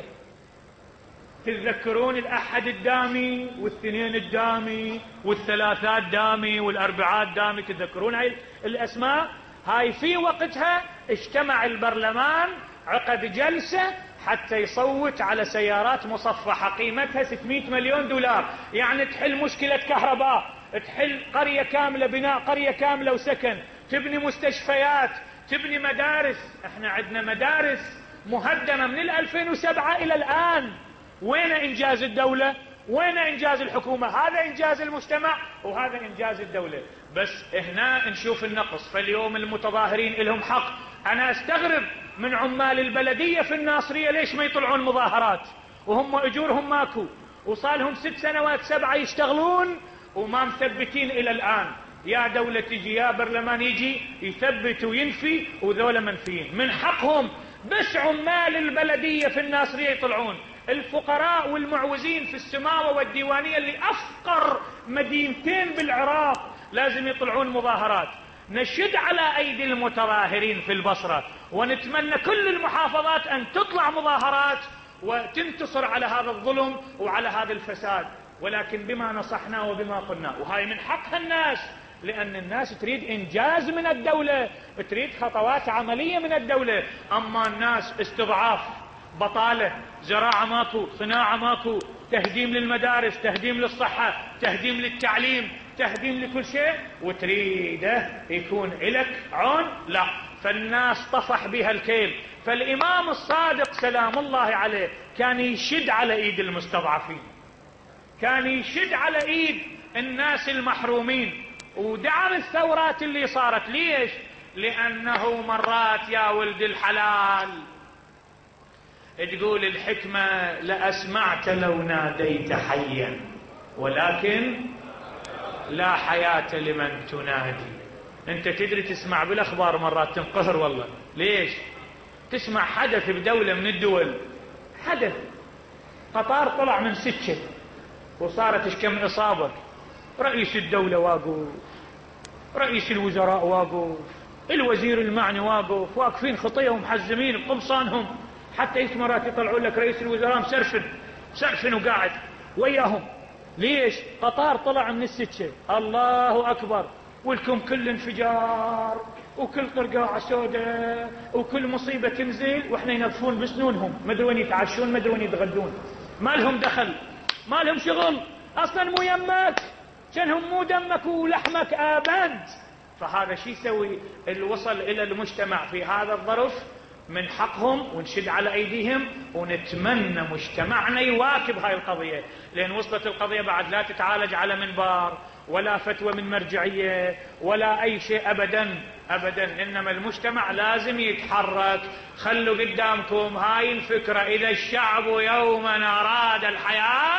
تتذكرون الأحد الدامي والثنين الدامي والثلاثاء الدامي والأربعاء الدامي؟ تتذكرون هاي الأسماء؟ هاي في وقتها اجتمع البرلمان، عقد جلسة حتى يصوت على سيارات مصفحة قيمتها ستمائة مليون دولار، يعني تحل مشكلة كهرباء، تحل قرية كاملة، بناء قرية كاملة وسكن، تبني مستشفيات، تبني مدارس. احنا عندنا مدارس مهدمة من ألفين وسبعة الى الان. وين انجاز الدولة؟ وين انجاز الحكومة؟ هذا انجاز المجتمع وهذا انجاز الدولة. بس هنا نشوف النقص. فاليوم المتظاهرين لهم حق. انا استغرب من عمال البلدية في الناصرية ليش ما يطلعون مظاهرات وهم اجورهم ماكو، وصالهم ست سنوات سبعة يشتغلون وما مثبتين الى الان. يا دولة تجي، يا برلمان يجي يثبت وينفي، وذولا منفيين من حقهم. بس عمال البلدية في الناصرية يطلعون. الفقراء والمعوزين في السماوة والديوانية اللي افقر مدينتين بالعراق لازم يطلعون مظاهرات. نشد على ايدي المتظاهرين في البصرة، ونتمنى كل المحافظات ان تطلع مظاهرات وتنتصر على هذا الظلم وعلى هذا الفساد، ولكن بما نصحنا وبما قلنا. وهاي من حقها الناس، لأن الناس تريد إنجاز من الدولة، تريد خطوات عملية من الدولة. أما الناس استضعاف، بطالة، زراعة ماكو، صناعة ماكو، تهديم للمدارس، تهديم للصحة، تهديم للتعليم، تهديم لكل شيء، وتريده يكون إلك عون؟ لا. فالناس طفح بها الكيل. فالإمام الصادق سلام الله عليه كان يشد على إيد المستضعفين، كان يشد على ايد الناس المحرومين، ودعم الثورات اللي صارت. ليش؟ لأنه مرات يا ولد الحلال تقول الحكمة لأسمعت لو ناديت حيا، ولكن لا حياة لمن تنادي. انت تدري تسمع بالاخبار مرات تنقهر والله. ليش؟ تسمع حدث بدولة من الدول، حدث قطار طلع من سكة وصارت ايش كم اصابة، رئيس الدولة واقف، رئيس الوزراء واقف، الوزير المعني واقف، واقفين خطية ومحزمين بقمصانهم، حتى مرات يطلعون لك رئيس الوزراء مسرفن مسرفن وقاعد وياهم. ليش؟ قطار طلع من السكة. الله أكبر. والكم كل انفجار وكل طرقاعة سوداء وكل مصيبة تنزل، واحنا ينظفون بسنونهم، ما ادري وين يتعشون، ما ادري وين يتغدون، ما لهم دخل، ما لهم شغل، اصلا مو يمك، كانهم مو دمك ولحمك ابد. فهذا شي يسوي؟ اللي وصل الى المجتمع في هذا الظرف من حقهم ونشد على ايديهم، ونتمنى مجتمعنا يواكب هاي القضية، لان وصلت القضية بعد لا تتعالج على منبر ولا فتوى من مرجعية ولا اي شيء ابدا ابدا، انما المجتمع لازم يتحرك. خلوا قدامكم هاي الفكرة، اذا الشعب يوما اراد الحياة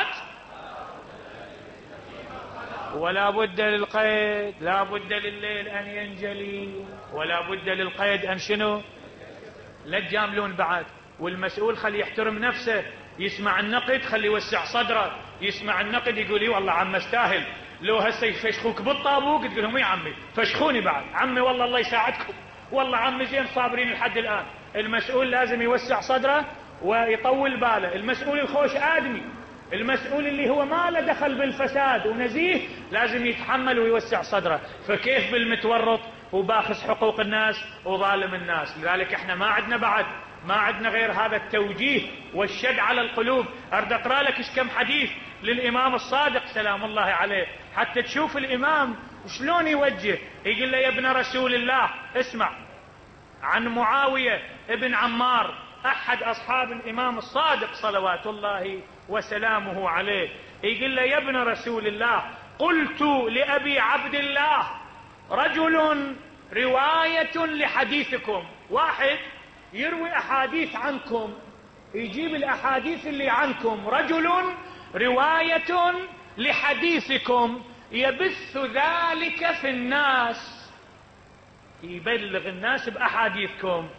ولا بد للقيد، لا بد لليل ان ينجلي، ولا بد للقيد ان شنو؟ لا تجاملون بعد. والمسؤول خلي يحترم نفسه، يسمع النقد خلي يوسع صدره، يسمع النقد يقول لي والله عم استاهل، لو هسه يفشخوك بالطابوق تقول لهم يا عمي فشخوني بعد، عمي والله الله يساعدكم، والله عمي زين صابرين لحد الان. المسؤول لازم يوسع صدره ويطول باله. المسؤول الخوش آدمي، المسؤول اللي هو ما له دخل بالفساد ونزيه لازم يتحمل ويوسع صدره. فكيف بالمتورط وباخس حقوق الناس وظالم الناس؟ لذلك احنا ما عندنا بعد ما عندنا غير هذا التوجيه والشد على القلوب. ارد اقرا لك ايش كم حديث للامام الصادق سلام الله عليه حتى تشوف الامام شلون يوجه. يقول له يا ابن رسول الله، اسمع، عن معاوية ابن عمار احد اصحاب الامام الصادق صلوات الله وسلامه عليه، يقول له يا ابن رسول الله، قلت لابي عبد الله رجل رواية لحديثكم، واحد يروي احاديث عنكم، يجيب الاحاديث اللي عنكم، رجل رواية لحديثكم يبث ذلك في الناس، يبلغ الناس باحاديثكم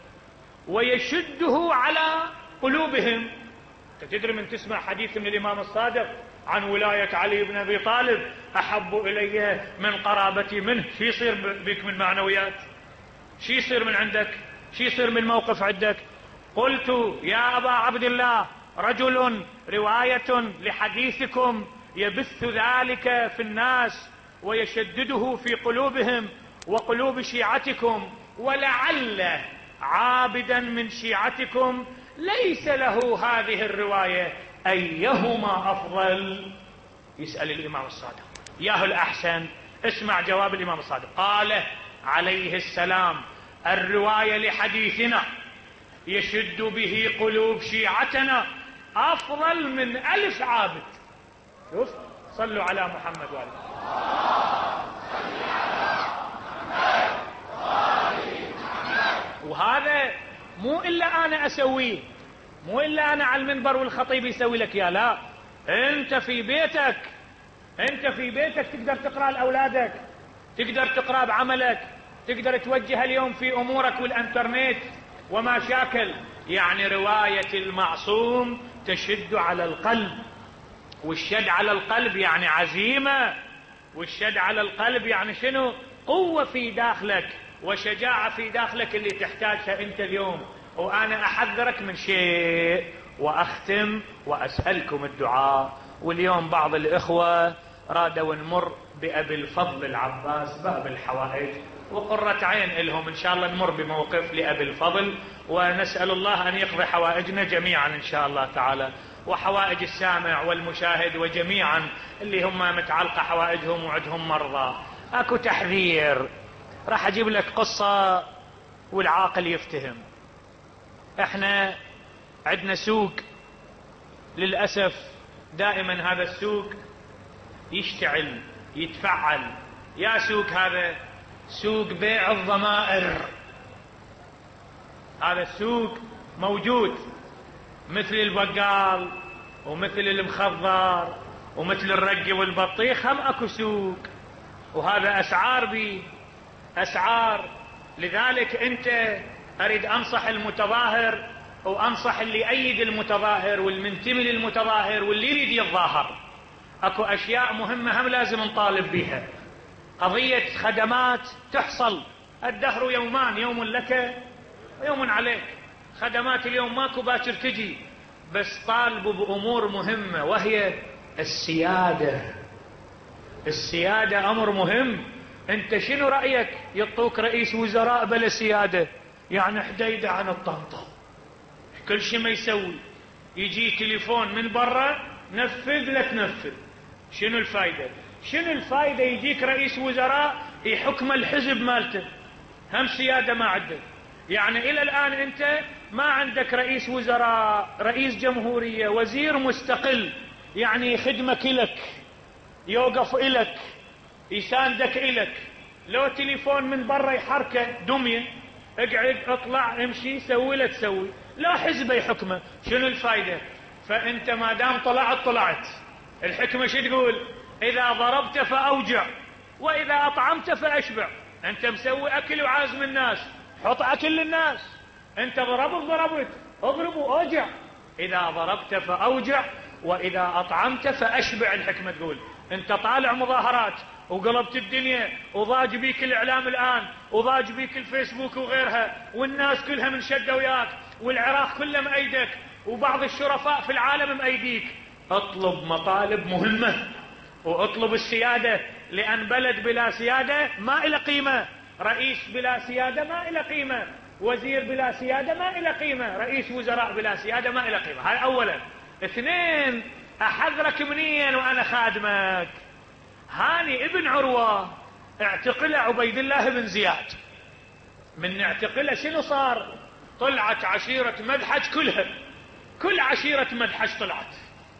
ويشده على قلوبهم. انت تدري من تسمع حديث من الامام الصادق عن ولاية علي بن ابي طالب احب الي من قرابتي منه، شي يصير بك من معنويات؟ شي يصير من عندك؟ شي يصير من موقف عندك؟ قلت يا ابا عبد الله رجل رواية لحديثكم يبث ذلك في الناس ويشدده في قلوبهم وقلوب شيعتكم، ولعل عابدا من شيعتكم ليس له هذه الرواية، أيهما أفضل؟ يسأل الإمام الصادق ياه الأحسن. اسمع جواب الإمام الصادق، قال عليه السلام الرواية لحديثنا يشد به قلوب شيعتنا أفضل من ألف عابد. شوف، صلوا على محمد وآله. وهذا مو إلا أنا أسويه، مو إلا أنا على المنبر والخطيب يسوي لك يا، لا، أنت في بيتك، أنت في بيتك تقدر تقرأ لأولادك، تقدر تقرأ بعملك، تقدر توجه اليوم في أمورك والإنترنت وما شاكل. يعني رواية المعصوم تشد على القلب، والشد على القلب يعني عزيمة، والشد على القلب يعني شنو؟ قوة في داخلك وشجاعة في داخلك اللي تحتاجها أنت اليوم. وأنا أحذرك من شيء وأختم وأسألكم الدعاء. واليوم بعض الإخوة رادوا نمر بأبي الفضل العباس باب الحوائج، وقرة عين لهم إن شاء الله نمر بموقف لأبي الفضل، ونسأل الله أن يقضي حوائجنا جميعا إن شاء الله تعالى، وحوائج السامع والمشاهد وجميعا اللي هم متعلقة حوائجهم وعندهم مرضى. أكو تحذير، راح أجيب لك قصة والعاقل يفتهم. احنا عندنا سوق للأسف دائما هذا السوق يشتعل، يتفعل، يا سوق هذا سوق بيع الضمائر، هذا السوق موجود مثل البقال ومثل المخضر ومثل الرقي والبطيخ، هم اكو سوق، وهذا اسعار بي اسعار. لذلك انت اريد انصح المتظاهر وانصح اللي يأيد المتظاهر والمنتمي للمتظاهر واللي يريد يتظاهر، اكو اشياء مهمة هم لازم نطالب بها. قضية خدمات تحصل، الدهر يومان، يوم لك ويوم عليك. خدمات اليوم ماكو باكر تجي، بس طالبوا بامور مهمة وهي السيادة. السيادة امر مهم. انت شنو رأيك يعطوك رئيس وزراء بلا سيادة؟ يعني حديدة عن الطنطا، كل شيء ما يسوي، يجي تليفون من برا نفذ لا تنفذ. شنو الفايدة؟ شنو الفايدة يجيك رئيس وزراء يحكم الحزب مالته، هم سيادة ما عندك؟ يعني الى الان انت ما عندك رئيس وزراء، رئيس جمهورية، وزير مستقل، يعني خدمك الك، يوقف الك، يساندك الك. لو تليفون من برا يحركه دمية، اقعد اطلع امشي سوي لا تسوي، لا حزب يحكمه. شنو الفايدة؟ فانت ما دام طلعت طلعت. الحكمة شو تقول؟ اذا ضربت فاوجع واذا اطعمت فاشبع. انت مسوي اكل وعازم الناس، حط اكل للناس. انت ضربت ضربت اضرب واوجع. اذا ضربت فاوجع واذا اطعمت فاشبع. الحكمة تقول انت طالع مظاهرات وقلبت الدنيا وضاج بيك الاعلام الان وضاج بيك الفيسبوك وغيرها، والناس كلها منشده وياك، والعراق كله مأيدك، وبعض الشرفاء في العالم مأيديك. اطلب مطالب مهمة واطلب السيادة، لان بلد بلا سيادة ما إلى قيمة، رئيس بلا سيادة ما إلى قيمة، وزير بلا سيادة ما إلى قيمة، رئيس وزراء بلا سيادة ما إلى قيمة. هاي اولا. اثنين، احذرك منين وانا خادمك؟ هاني ابن عروة اعتقل عبيد الله بن زياد. من اعتقله شنو صار؟ طلعت عشيرة مدحج كلها، كل عشيرة مدحج طلعت،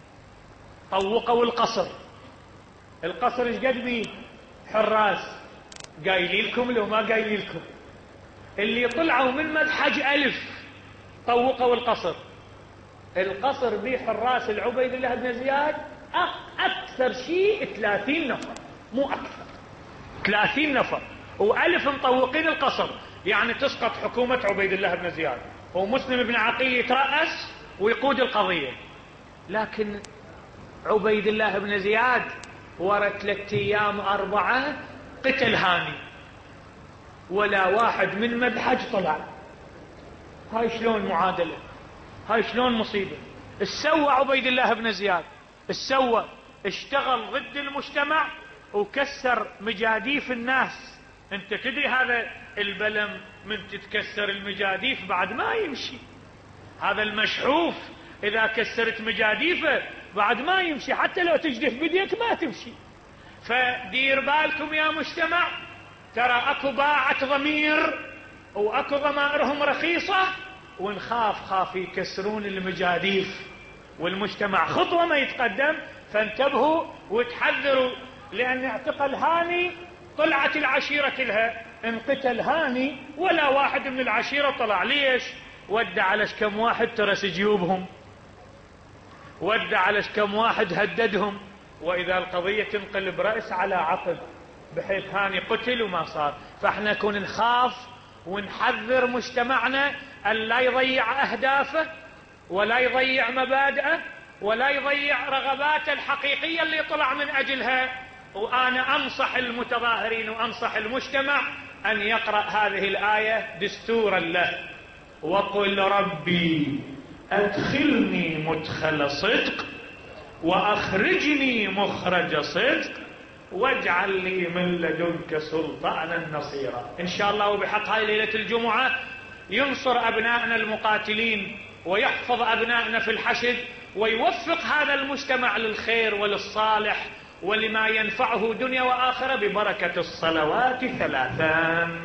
طوقوا القصر. القصر ايش قد بيه؟ حراس. قايلين لكم لو ما قايلين لكم، اللي طلعوا من مدحج ألف طوقوا القصر. القصر بيه حراس العبيد الله بن زياد أكثر شيء ثلاثين نفر، مو أكثر، ثلاثين نفر، وألف مطوقين القصر. يعني تسقط حكومة عبيد الله بن زياد ومسلم بن عقيل يترأس ويقود القضية. لكن عبيد الله بن زياد ورا ثلاثة أيام أربعة قتل هاني، ولا واحد من مدحج طلع. هاي شلون معادلة؟ هاي شلون مصيبة؟ السوى عبيد الله بن زياد، السوى اشتغل ضد المجتمع وكسر مجاديف الناس. انت تدري هذا البلم من تتكسر المجاديف بعد ما يمشي. هذا المشحوف اذا كسرت مجاديفه بعد ما يمشي، حتى لو تجدف بديك ما تمشي. فدير بالكم يا مجتمع، ترى اكو باعة ضمير واكو ضمائرهم رخيصة، ونخاف خاف يكسرون المجاديف والمجتمع خطوة ما يتقدم. فانتبهوا وتحذروا، لان اعتقل هاني طلعت العشيرة كلها، انقتل هاني ولا واحد من العشيرة طلع. ليش؟ ودع على كم واحد ترس جيوبهم، ودع على كم واحد هددهم. واذا القضية تنقلب رأس على عقب، بحيث هاني قتل وما صار. فاحنا كون نخاف ونحذر مجتمعنا أن لا يضيع أهدافه ولا يضيع مبادئه ولا يضيع رغباته الحقيقية اللي طلع من أجلها. وأنا أنصح المتظاهرين وأنصح المجتمع أن يقرأ هذه الآية دستورا له: وقل ربي أدخلني مدخل صدق وأخرجني مخرج صدق واجعل لي من لدنك سلطانا نصيرا. إن شاء الله وبحق هاي ليلة الجمعة ينصر أبنائنا المقاتلين ويحفظ أبنائنا في الحشد ويوفق هذا المجتمع للخير وللصالح ولما ينفعه دنيا وآخرة ببركة الصلوات ثلاثا.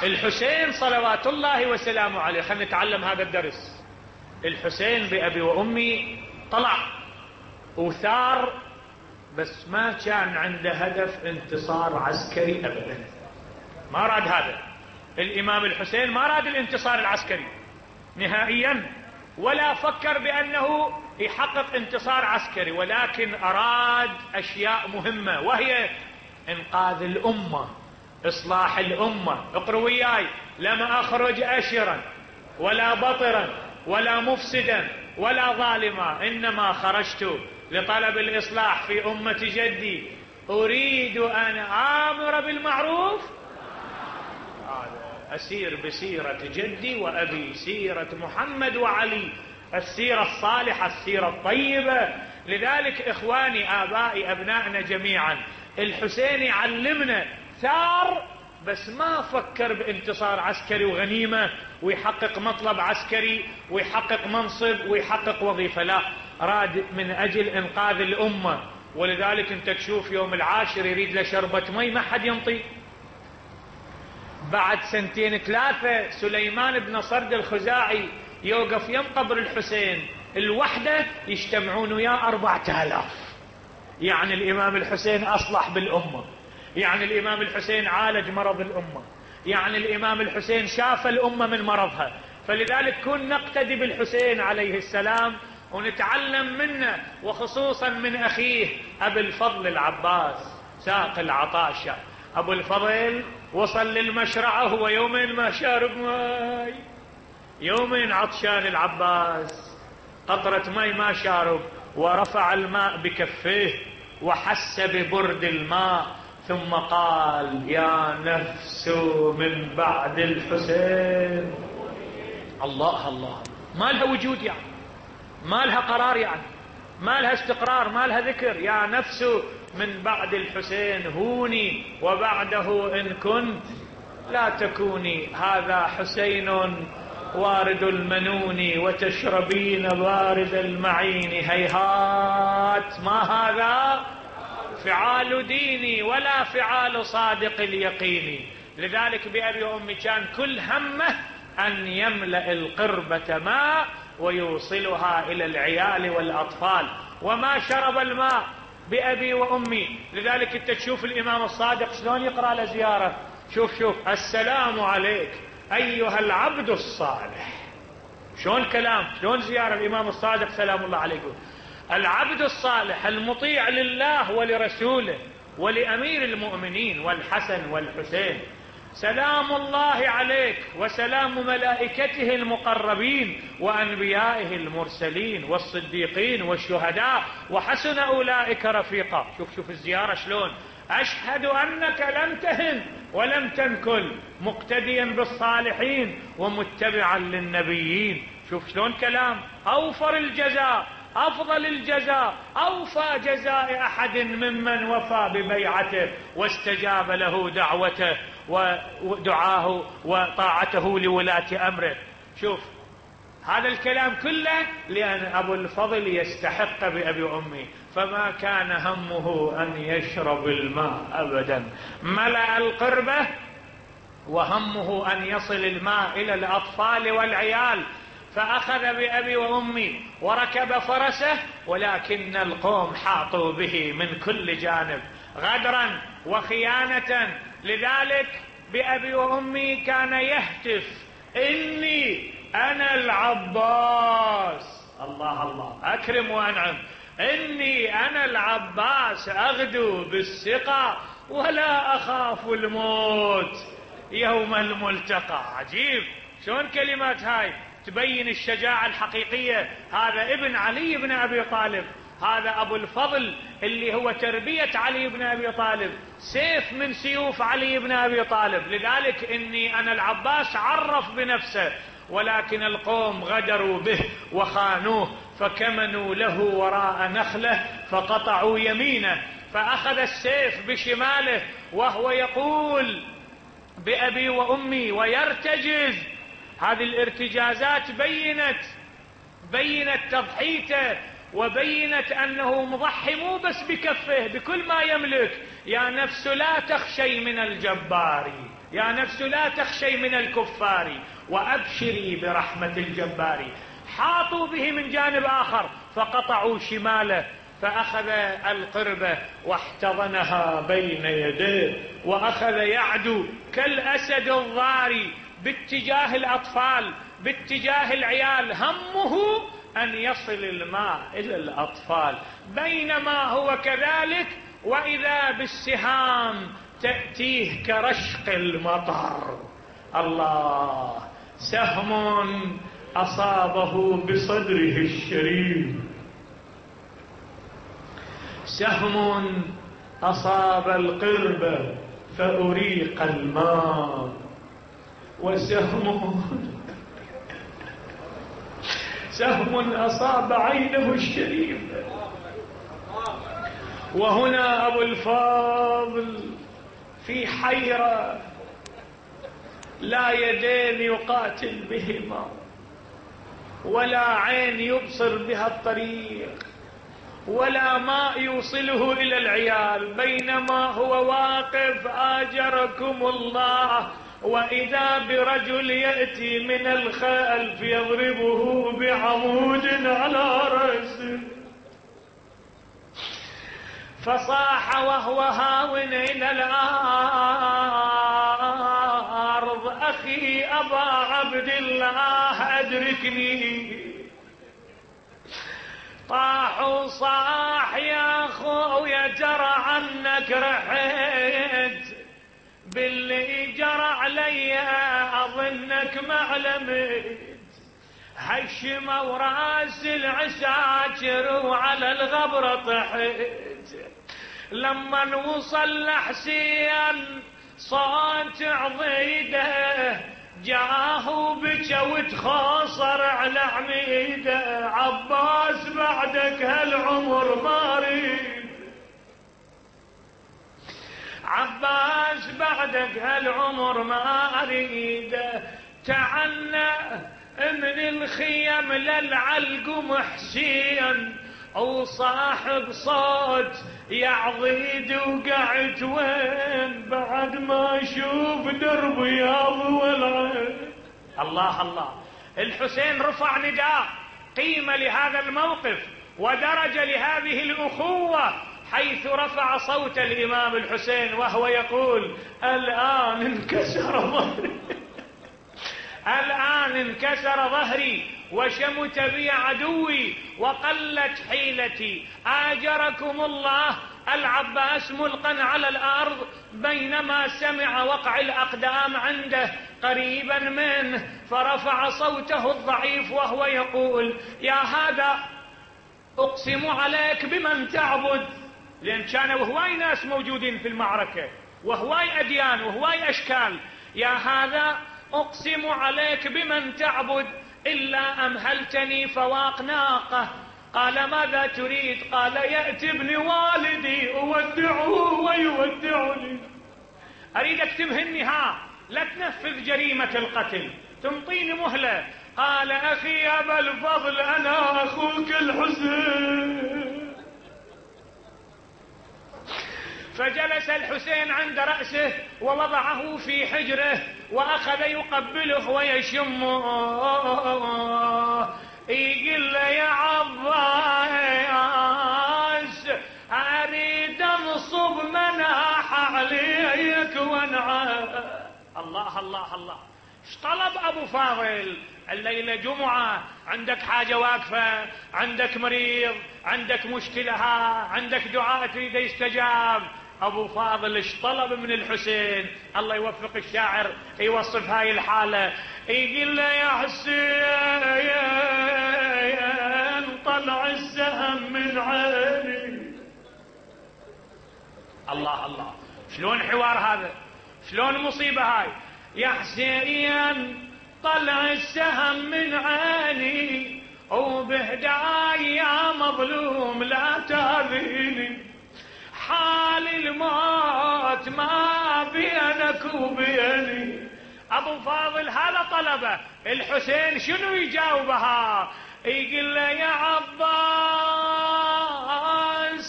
الحسين صلوات الله وسلامه عليه، خلينا نتعلم هذا الدرس. الحسين بأبي وأمي طلع وثار، بس ما كان عنده هدف انتصار عسكري أبدا، ما راد هذا. الإمام الحسين ما راد الانتصار العسكري نهائيا، ولا فكر بأنه يحقق انتصار عسكري، ولكن أراد أشياء مهمة، وهي إنقاذ الأمة، إصلاح الأمة. اقروا وياي: لم أخرج أشرا ولا بطرا ولا مفسدا ولا ظالما، إنما خرجت لطلب الإصلاح في أمة جدي، أريد أن آمر بالمعروف، أسير بسيرة جدي وأبي، سيرة محمد وعلي، السيرة الصالحة، السيرة الطيبة. لذلك إخواني، آبائي، أبنائنا جميعا، الحسين يعلمنا ثار، بس ما فكر بانتصار عسكري وغنيمة ويحقق مطلب عسكري ويحقق منصب ويحقق وظيفة، لا، راد من أجل إنقاذ الأمة. ولذلك أنت تشوف يوم العاشر يريد له شربة مي ما حد ينطي. بعد سنتين ثلاثة سليمان بن صرد الخزاعي يوقف يم قبر الحسين، الوحدة يجتمعون وياه أربعة آلاف. يعني الإمام الحسين أصلح بالأمة، يعني الإمام الحسين عالج مرض الأمة، يعني الإمام الحسين شاف الأمة من مرضها. فلذلك كن نقتدي بالحسين عليه السلام ونتعلم منه، وخصوصا من أخيه أبي الفضل العباس ساق العطاشة. أبو الفضل وصل للمشرعة هو يومين ما شارب ماي، يومين عطشان العباس، قطرة ماي ما شارب، ورفع الماء بكفيه وحس ببرد الماء، ثم قال: يا نفس من بعد الحسين. الله الله، ما لها وجود يعني، ما لها قرار يعني، ما لها استقرار، ما لها ذكر. يا نفس من بعد الحسين هوني، وبعده إن كنت لا تكوني، هذا حسين وارد المنون، وتشربين بارد المعين، هيهات ما هذا فعال ديني ولا فعال صادق اليقين. لذلك بأبي وأمي كان كل همه أن يملأ القربة ماء ويوصلها إلى العيال والأطفال، وما شرب الماء بأبي وأمي. لذلك انت تشوف الإمام الصادق شلون يقرأ له زيارة، شوف شوف: السلام عليك أيها العبد الصالح. شلون كلام، شلون زيارة الإمام الصادق سلام الله عليكم. العبد الصالح المطيع لله ولرسوله ولأمير المؤمنين والحسن والحسين، سلام الله عليك وسلام ملائكته المقربين وأنبيائه المرسلين والصديقين والشهداء وحسن أولئك رفيقا. شوف شوف الزيارة شلون: أشهد أنك لم تهن ولم تنكل، مقتديا بالصالحين ومتبعا للنبيين. شوف شلون كلام: أوفر الجزاء، أفضل الجزاء، أوفى جزاء أحد ممن وفى ببيعته واستجاب له دعوته ودعاه وطاعته لولاة أمره. شوف هذا الكلام كله لأن أبو الفضل يستحق بأبي وأمي، فما كان همه أن يشرب الماء أبدا، ملأ القربة وهمه أن يصل الماء إلى الأطفال والعيال. فأخذ بأبي وأمي وركب فرسه، ولكن القوم حاطوا به من كل جانب غدرا وخيانة. لذلك بأبي وأمي كان يهتف: إني أنا العباس. الله الله، أكرم وأنعم. إني أنا العباس أغدو بالسقى ولا أخاف الموت يوم الملتقى. عجيب شلون كلمات هاي تبين الشجاعة الحقيقية. هذا ابن علي بن أبي طالب، هذا أبو الفضل اللي هو تربية علي بن أبي طالب، سيف من سيوف علي بن أبي طالب. لذلك إني أنا العباس عرف بنفسه، ولكن القوم غدروا به وخانوه، فكمنوا له وراء نخله فقطعوا يمينه، فأخذ السيف بشماله وهو يقول: بأبي وأمي، ويرتجز. هذه الارتجازات بينت بينت تضحيته وبينت أنه مضحي مو بس بكفه، بكل ما يملك. يا نفس لا تخشي من الجبار، يا نفس لا تخشي من الكفار، وأبشري برحمة الجبار. حاطوا به من جانب آخر فقطعوا شماله، فأخذ القربة واحتضنها بين يديه، وأخذ يعدو كالأسد الضاري باتجاه الأطفال، باتجاه العيال، همه أن يصل الماء إلى الأطفال. بينما هو كذلك وإذا بالسهام تأتيه كرشق المطر. الله، سهم أصابه بصدره الشريف، سهم أصاب القربة فأريق الماء، وسهم سهم أصاب عينه الشريفة. وهنا أبو الفاضل في حيرة، لا يدين يقاتل بهما ولا عين يبصر بها الطريق ولا ماء يوصله إلى العيال، بينما هو واقف آجركم الله، وإذا برجل يأتي من الخلف يضربه بعمود على رأسه، فصاح وهو هاون إلى الأرض: أخي أبا عبد الله أدركني. طاح وصاح: يا خويا ترى عنك رحت، باللي جرى علي أظنك معلمت. هشموا راس العساكر وعلى الغبرة طحت، لما وصل لحسين صوت عضيده جاه وبكى وتخاصر على عميده: عباس بعدك هالعمر ما اريد، عباس بعدك هالعمر ما اريد. تعنى من الخيم للعلقم حسين وصاحب صوت يا عضيد وقعت وين بعد ما اشوف درب ياض والعين. الله الله، الحسين رفع نداء قيمة لهذا الموقف ودرجة لهذه الأخوة، حيث رفع صوت الإمام الحسين وهو يقول: الآن انكسر ظهري، الآن انكسر ظهري وشمت بي عدوي وقلت حيلتي. آجركم الله، العباس ملقا على الأرض بينما سمع وقع الأقدام عنده قريبا منه، فرفع صوته الضعيف وهو يقول: يا هذا أقسم عليك بمن تعبد، لأن كانوا هواي ناس موجودين في المعركة وهواي أديان وهواي أشكال. يا هذا أقسم عليك بمن تعبد إلا أمهلتني فواق ناقة. قال: ماذا تريد؟ قال: يأتي ابن والدي أودعه ويودعني. أريدك تمهلني، ها لا تنفذ جريمة القتل، تنطيني مهلة. قال: أخي أبا الفضل أنا أخوك الحسين. فجلس الحسين عند رأسه ووضعه في حجره وأخذ يقبله ويشمه، يقول له: يا عباس أريد أنصب مناح عليك وانعى. الله الله الله، ايش طلب أبو فاضل؟ الليلة جمعة، عندك حاجة واقفة، عندك مريض، عندك مشكلة، عندك دعاء تريد يستجاب. أبو فاضل ايش طلب من الحسين؟ الله يوفق الشاعر يوصف هاي الحالة، يقول له: يا حسين طلع السهم من عيني. الله الله، شلون حوار هذا؟ شلون مصيبة هاي؟ يا حسين طلع السهم من عيني وبهداي يا مظلوم لا تاذيني، حال الموت ما بينك وبيني. ابو فاضل هذا طلبه، الحسين شنو يجاوبها؟ يقول له: يا عباس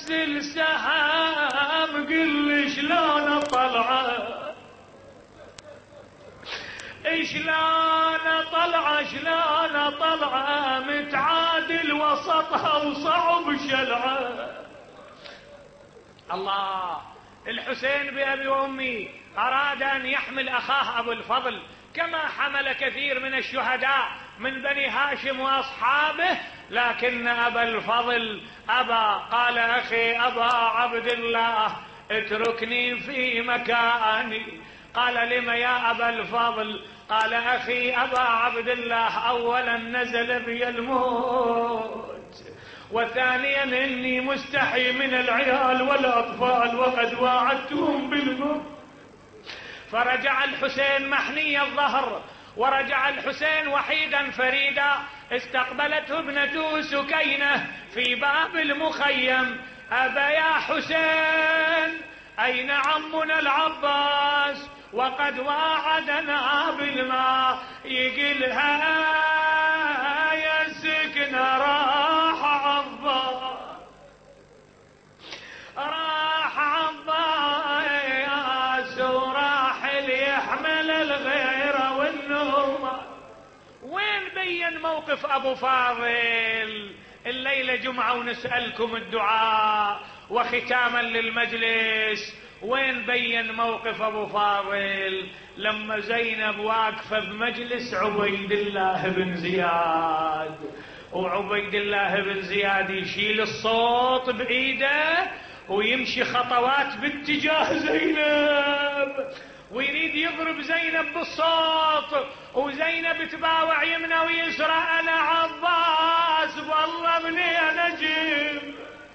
ينزل سهام قل شلون طلعه شلون طلعه شلون طلعه متعادل وسطها وصعب شلعه. الله. الحسين بأبي وأمي أراد أن يحمل أخاه أبو الفضل كما حمل كثير من الشهداء من بني هاشم وأصحابه، لكن أبا الفضل أبى. قال أخي أبا عبد الله اتركني في مكاني. قال لم يا أبا الفضل؟ قال أخي أبا عبد الله أولا نزل بي الموت، وثانيا إني مستحي من العيال والأطفال وقد واعدتهم بالموت. فرجع الحسين محني الظهر، ورجع الحسين وحيدا فريدا. استقبلته ابنته سكينة في باب المخيم. أبا يا حسين أين عمنا العباس وقد واعدنا بالماء؟ يقلها يا سكنة راح عباس راح عباس وراح ليحمل الغيرة والنوم. وين بين موقف أبو فاضل؟ الليلة جمعة ونسألكم الدعاء وختاما للمجلس. وين بين موقف أبو فاضل لما زينب واقفة بمجلس عبيد الله بن زياد، وعبيد الله بن زياد يشيل الصوت بإيده ويمشي خطوات باتجاه زينب ويريد يضرب زينب بالصوت، وزينب تباوع يمنى ويسرى. أنا عباس والله ابني نجم.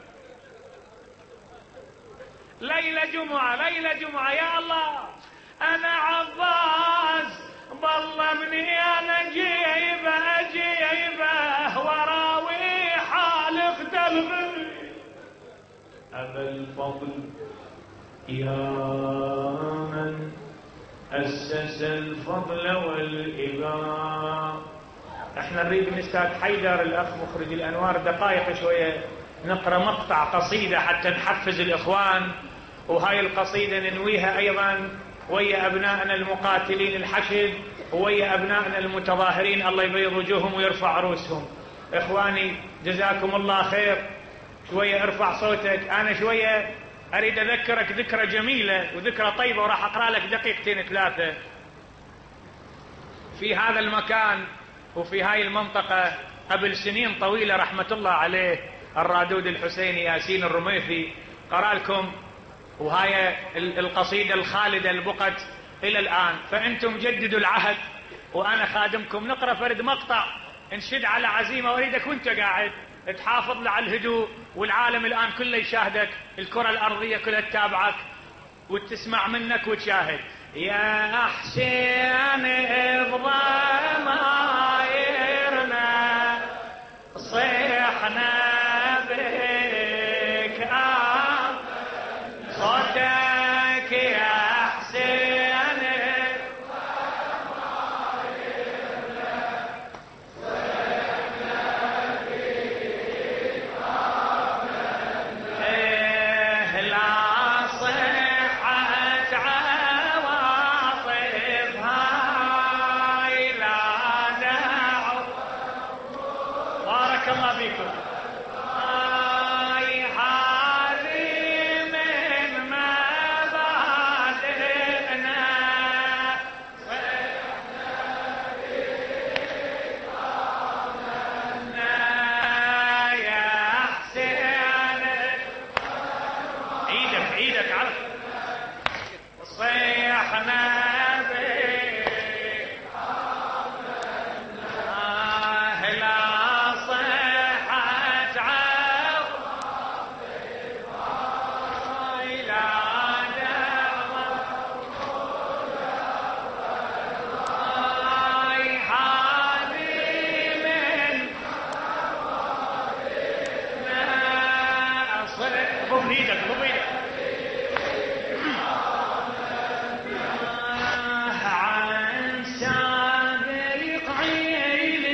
ليلة جمعة ليلة جمعة يا الله. أنا عباس بالله ابني أنا جيبه جيبه وراوي حال اختلف. أبا الفضل يا من أسس الفضل والإباء. احنا نريد من أستاذ حيدر الأخ مخرج الأنوار دقائق شوية نقرأ مقطع قصيدة حتى نحفز الإخوان، وهاي القصيدة ننويها أيضا ويا أبنائنا المقاتلين الحشد ويا أبنائنا المتظاهرين، الله يبيض وجوههم ويرفع رؤوسهم. إخواني جزاكم الله خير. شوية ارفع صوتك. أنا شوية أريد أذكرك ذكرى جميلة وذكرى طيبة، وراح أقرأ لك دقيقتين ثلاثة. في هذا المكان وفي هاي المنطقة قبل سنين طويلة رحمة الله عليه الرادود الحسيني ياسين الرميثي قرأ لكم، وهاي القصيدة الخالدة البقت إلى الآن. فأنتم جددوا العهد وأنا خادمكم. نقرأ فرد مقطع انشد على عزيمة، وأريدك وانت قاعد تحافظ على الهدوء، والعالم الآن كله يشاهدك، الكرة الأرضية كلها تتابعك وتسمع منك وتشاهد. يا حسين بضمايرنا صيحنا بك آه صوتك يا حسين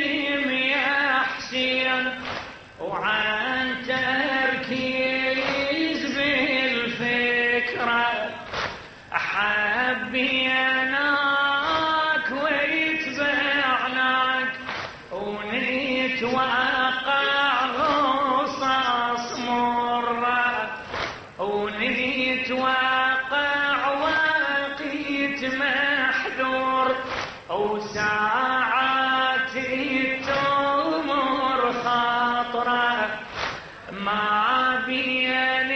وعن تركي وساعات تمر خاطره ما بين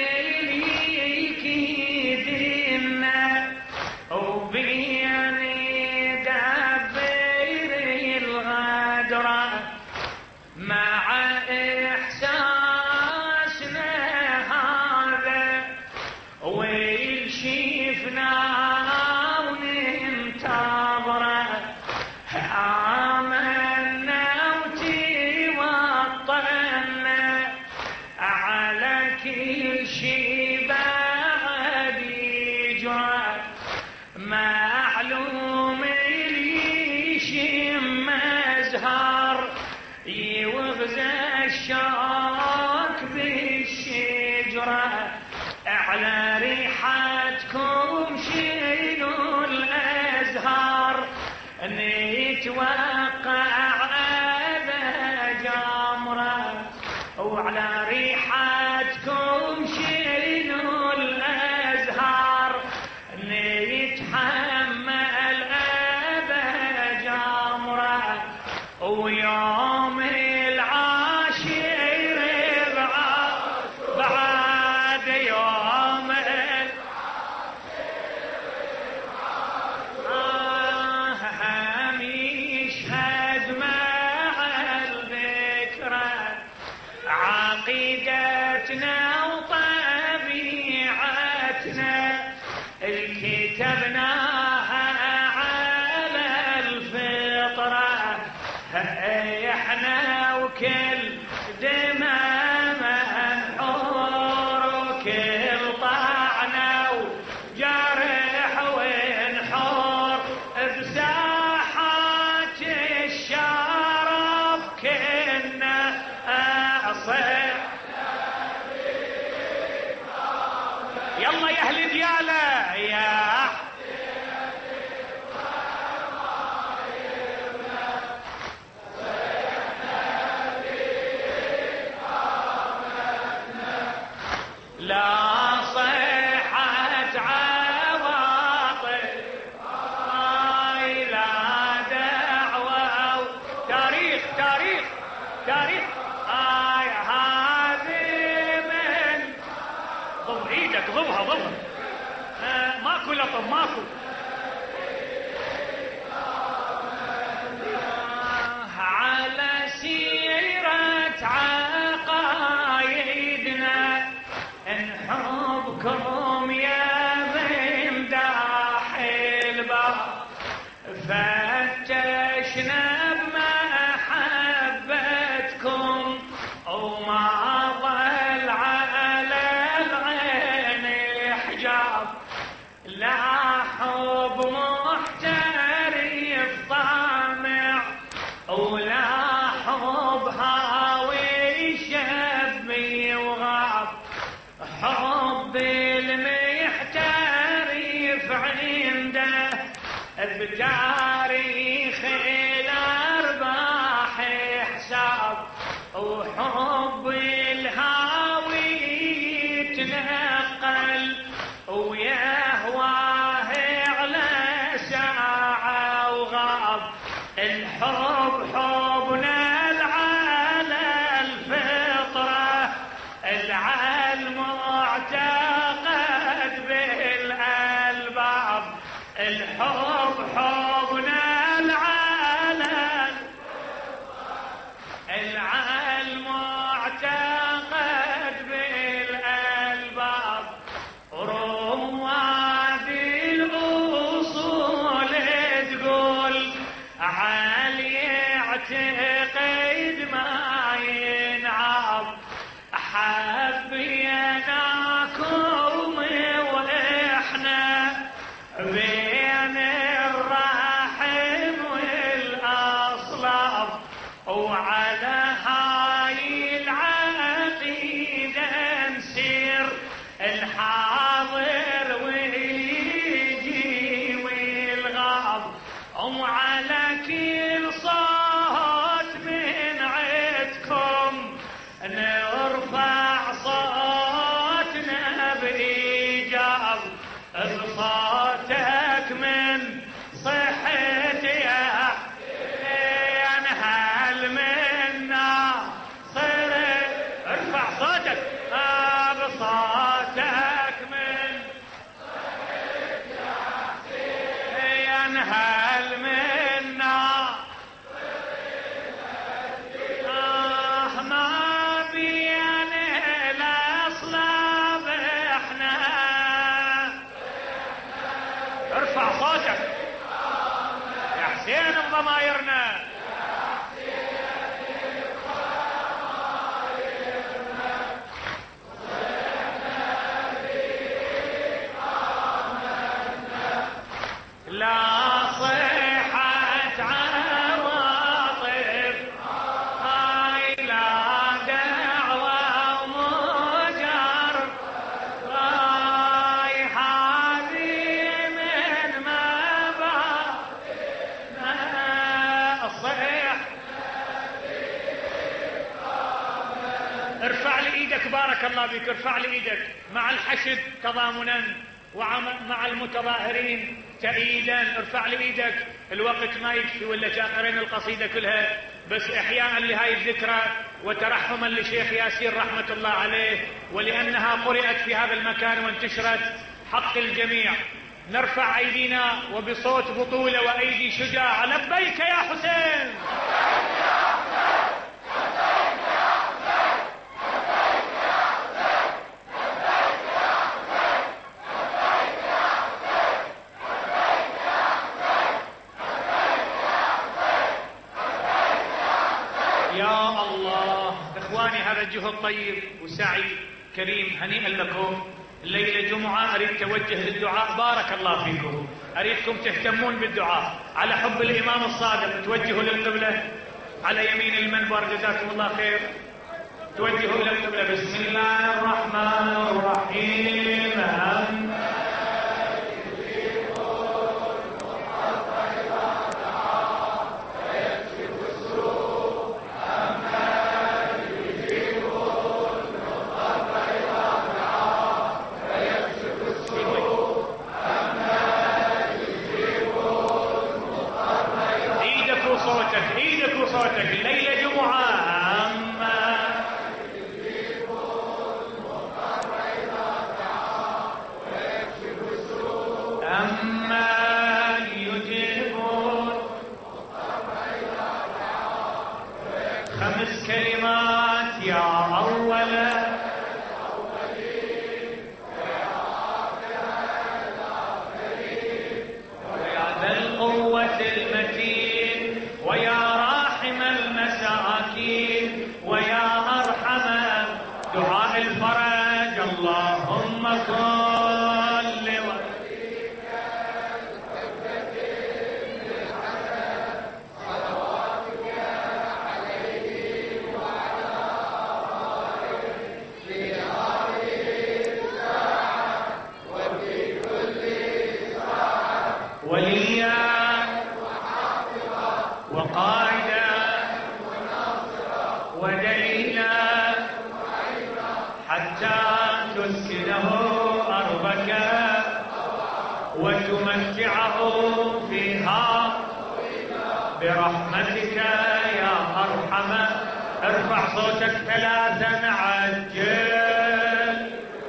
الكيدنا وبين دبر الغدره مع إحساسنا هذا ويلشفنا وننتظره آمنا وتوطنا على كل شي بعد يجرى معلوم اللي يشم أزهار يوغزى الشوك بالشجرة على ريحتكم شيلوا الأزهار نتوقع هذا جمرة وعلى ريحتكم شيلوا الأزهار نتحمل هذا جمرة ويوم العاشر بعد يوم هم يشهد مع الذكرى عقيدتنا وطبيعتنا الكتبناها على الفطرة احنا وكل دماء منحور وكل طعنة وجرح ونحور بساحات الشرف كنا أصيح يلا يا اهل ديالة يا لا صيحة عواطف لا دعوة تاريخ تاريخ تاريخ آي هذه من ضم ايدك ضمها ضمها آه ماكو لطم ماكو آه على سيرة عقايدنا نحبكم يا من داح البر فتشنا بمحبتكم وما ظل على العين حجاب لا حب محترف طامع ولا حب هاوي شبي وغاب حب المحترف عنده بتاريخ الأرباح حساب وحب الهاوي يتنقل ويهواه على ساعة وغاب الحب حبنا على الفطرة العلم معتقد بالألباب الحب حبنا العلم العلم معتقد بالألباب رواد الأصول تقول علي اعتقد ما ينعب حبيناكم واحنا بين الرحم والاصلاب وعلى هاي العقيدة نسير الحاضر ويجي والغاب وعلى كل صوت من عندكم نرفع صوتنا بإيجاب بصوتك من صحة يا ضمايرنا. لا صحة عواطف هاي لا دعوة ومجر هاي هذه من مبادئنا الصح. ارفع لي ايدك بارك الله بك، ارفع لي ايدك مع الحشد تضامنا ومع المتظاهرين تأييدا. ارفع لي ايدك، الوقت ما يكفي ولا جاقرين القصيدة كلها، بس احياء لهاي الذكرى وترحما لشيخ ياسين رحمة الله عليه، ولأنها قرأت في هذا المكان وانتشرت حق الجميع. نرفع ايدينا وبصوت بطولة وايدي شجاع، لبيك يا حسين. يا الله اخواني، هذا الجهد طيب وسعي كريم، هنيئا لكم. الليله جمعه، اريد توجه للدعاء، بارك الله فيكم. اريدكم تهتمون بالدعاء على حب الامام الصادق. توجهوا للقبله على يمين المنبر، جزاكم الله خير. توجهوا الى القبله. بسم الله الرحمن الرحيم. الليلة جمعة. أما يجيب المضطر إذا دعا ويكشف السوء. أما يجيب المضطر إذا دعا ويكشف. خمس كلمات يا أولا الأولين ويا آخر الآخرين ويا ذا القوة المتين ويا المساكين ويا أرحم دعاء الفرج. اللهم صل وسلم صلواتك عليه وعلى آله في هذه الساعة وفي كل ساعة وليا وحافظا وقائدا ودليلا حتى تسكنه أرضك وتمتعه فيها برحمتك يا أرحم. ارفع صوتك ثلاثا عجل.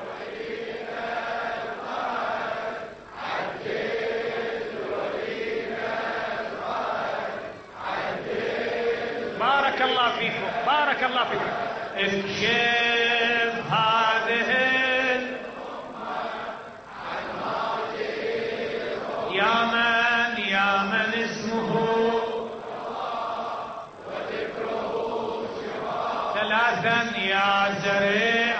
بارك الله فيكم، بارك الله فيكم. اكشف هذه الأمة عن يا من يا من اسمه وذكره ثلاثا يا سريع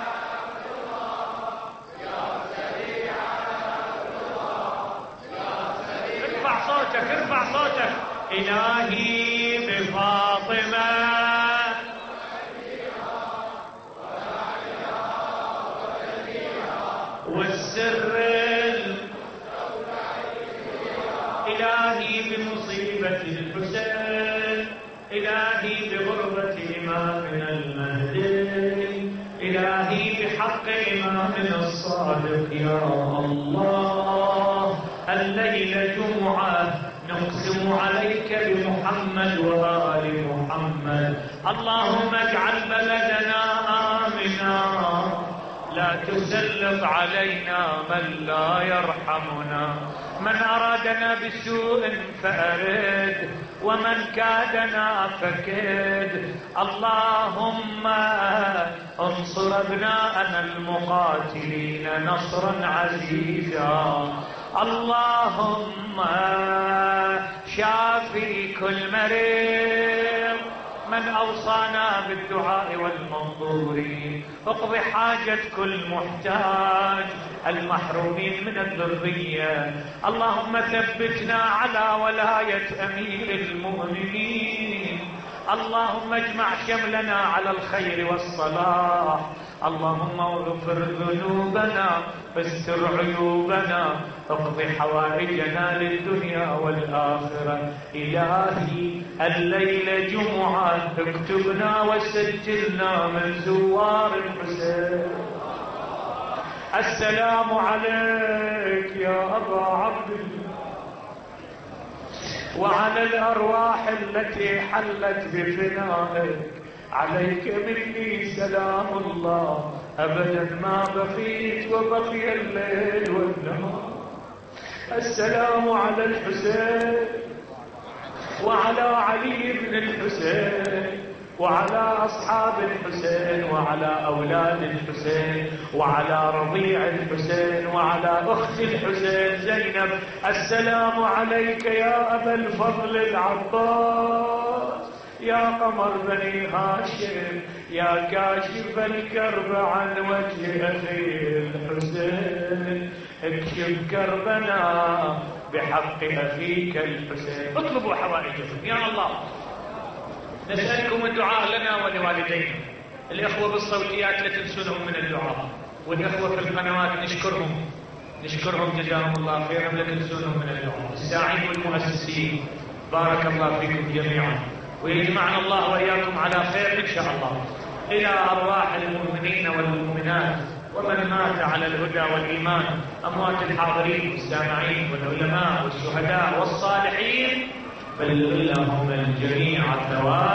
يا سريع ارفع صوتك، ارفع صوتك. إلهي بفاطمة والسر إلهي بمصيبة الحسين، إلهي بغربة إمامنا المهدي، إلهي بحق إمامنا الصادق. يا الله الليلة جمعة نقسم عليك بمحمد وآل محمد. اللهم اجعل بلدنا آمنا، لا تسلط علينا من لا يرحمنا، من أرادنا بسوء فأرد ومن كادنا فكد. اللهم انصر أبناءنا المقاتلين نصرا عزيزا، اللهم شافي كل مريض، من أوصانا بالدعاء والمنظور، اقض حاجة كل محتاج، المحرومين من الذرية. اللهم ثبتنا على ولاية أمير المؤمنين. اللهم اجمع شملنا على الخير والصلاح. اللهم اغفر ذنوبنا، استر عيوبنا، اقض حوائجنا للدنيا والآخرة. إلهي الليلة جمعة، اكتبنا وسجلنا من زوار الحسين. السلام عليك يا أبا عبد الله وعلى الأرواح التي حلت بفنائك، عليك مني سلام الله أبدا ما بقيت وبقي الليل والنهار. السلام على الحسين وعلى علي بن الحسين وعلى أصحاب الحسين وعلى أولاد الحسين وعلى رضيع الحسين وعلى أخت الحسين زينب. السلام عليك يا أبا الفضل العباس، يا قمر بني هاشم، يا كاشف الكرب عن وجه أخي الحسين، اكشف كربنا بحق أخيك الحسين. اطلبوا حوائجكم يا الله. نسألكم الدعاء لنا ولوالدينا. الإخوة بالصوتيات لا تنسونهم من الدعاء، والإخوة في القنوات نشكرهم نشكرهم جزاهم الله خيرا، لا تنسونهم من الدعاء. الساعين والمؤسسين بارك الله فيكم جميعا، ويجمعنا الله وإياكم على خير إن شاء الله. إلى أرواح المؤمنين والمؤمنات ومن مات على الهدى والإيمان، أموات الحاضرين والسامعين والعلماء والشهداء والصالحين، بلغ لهم الجميع ثواب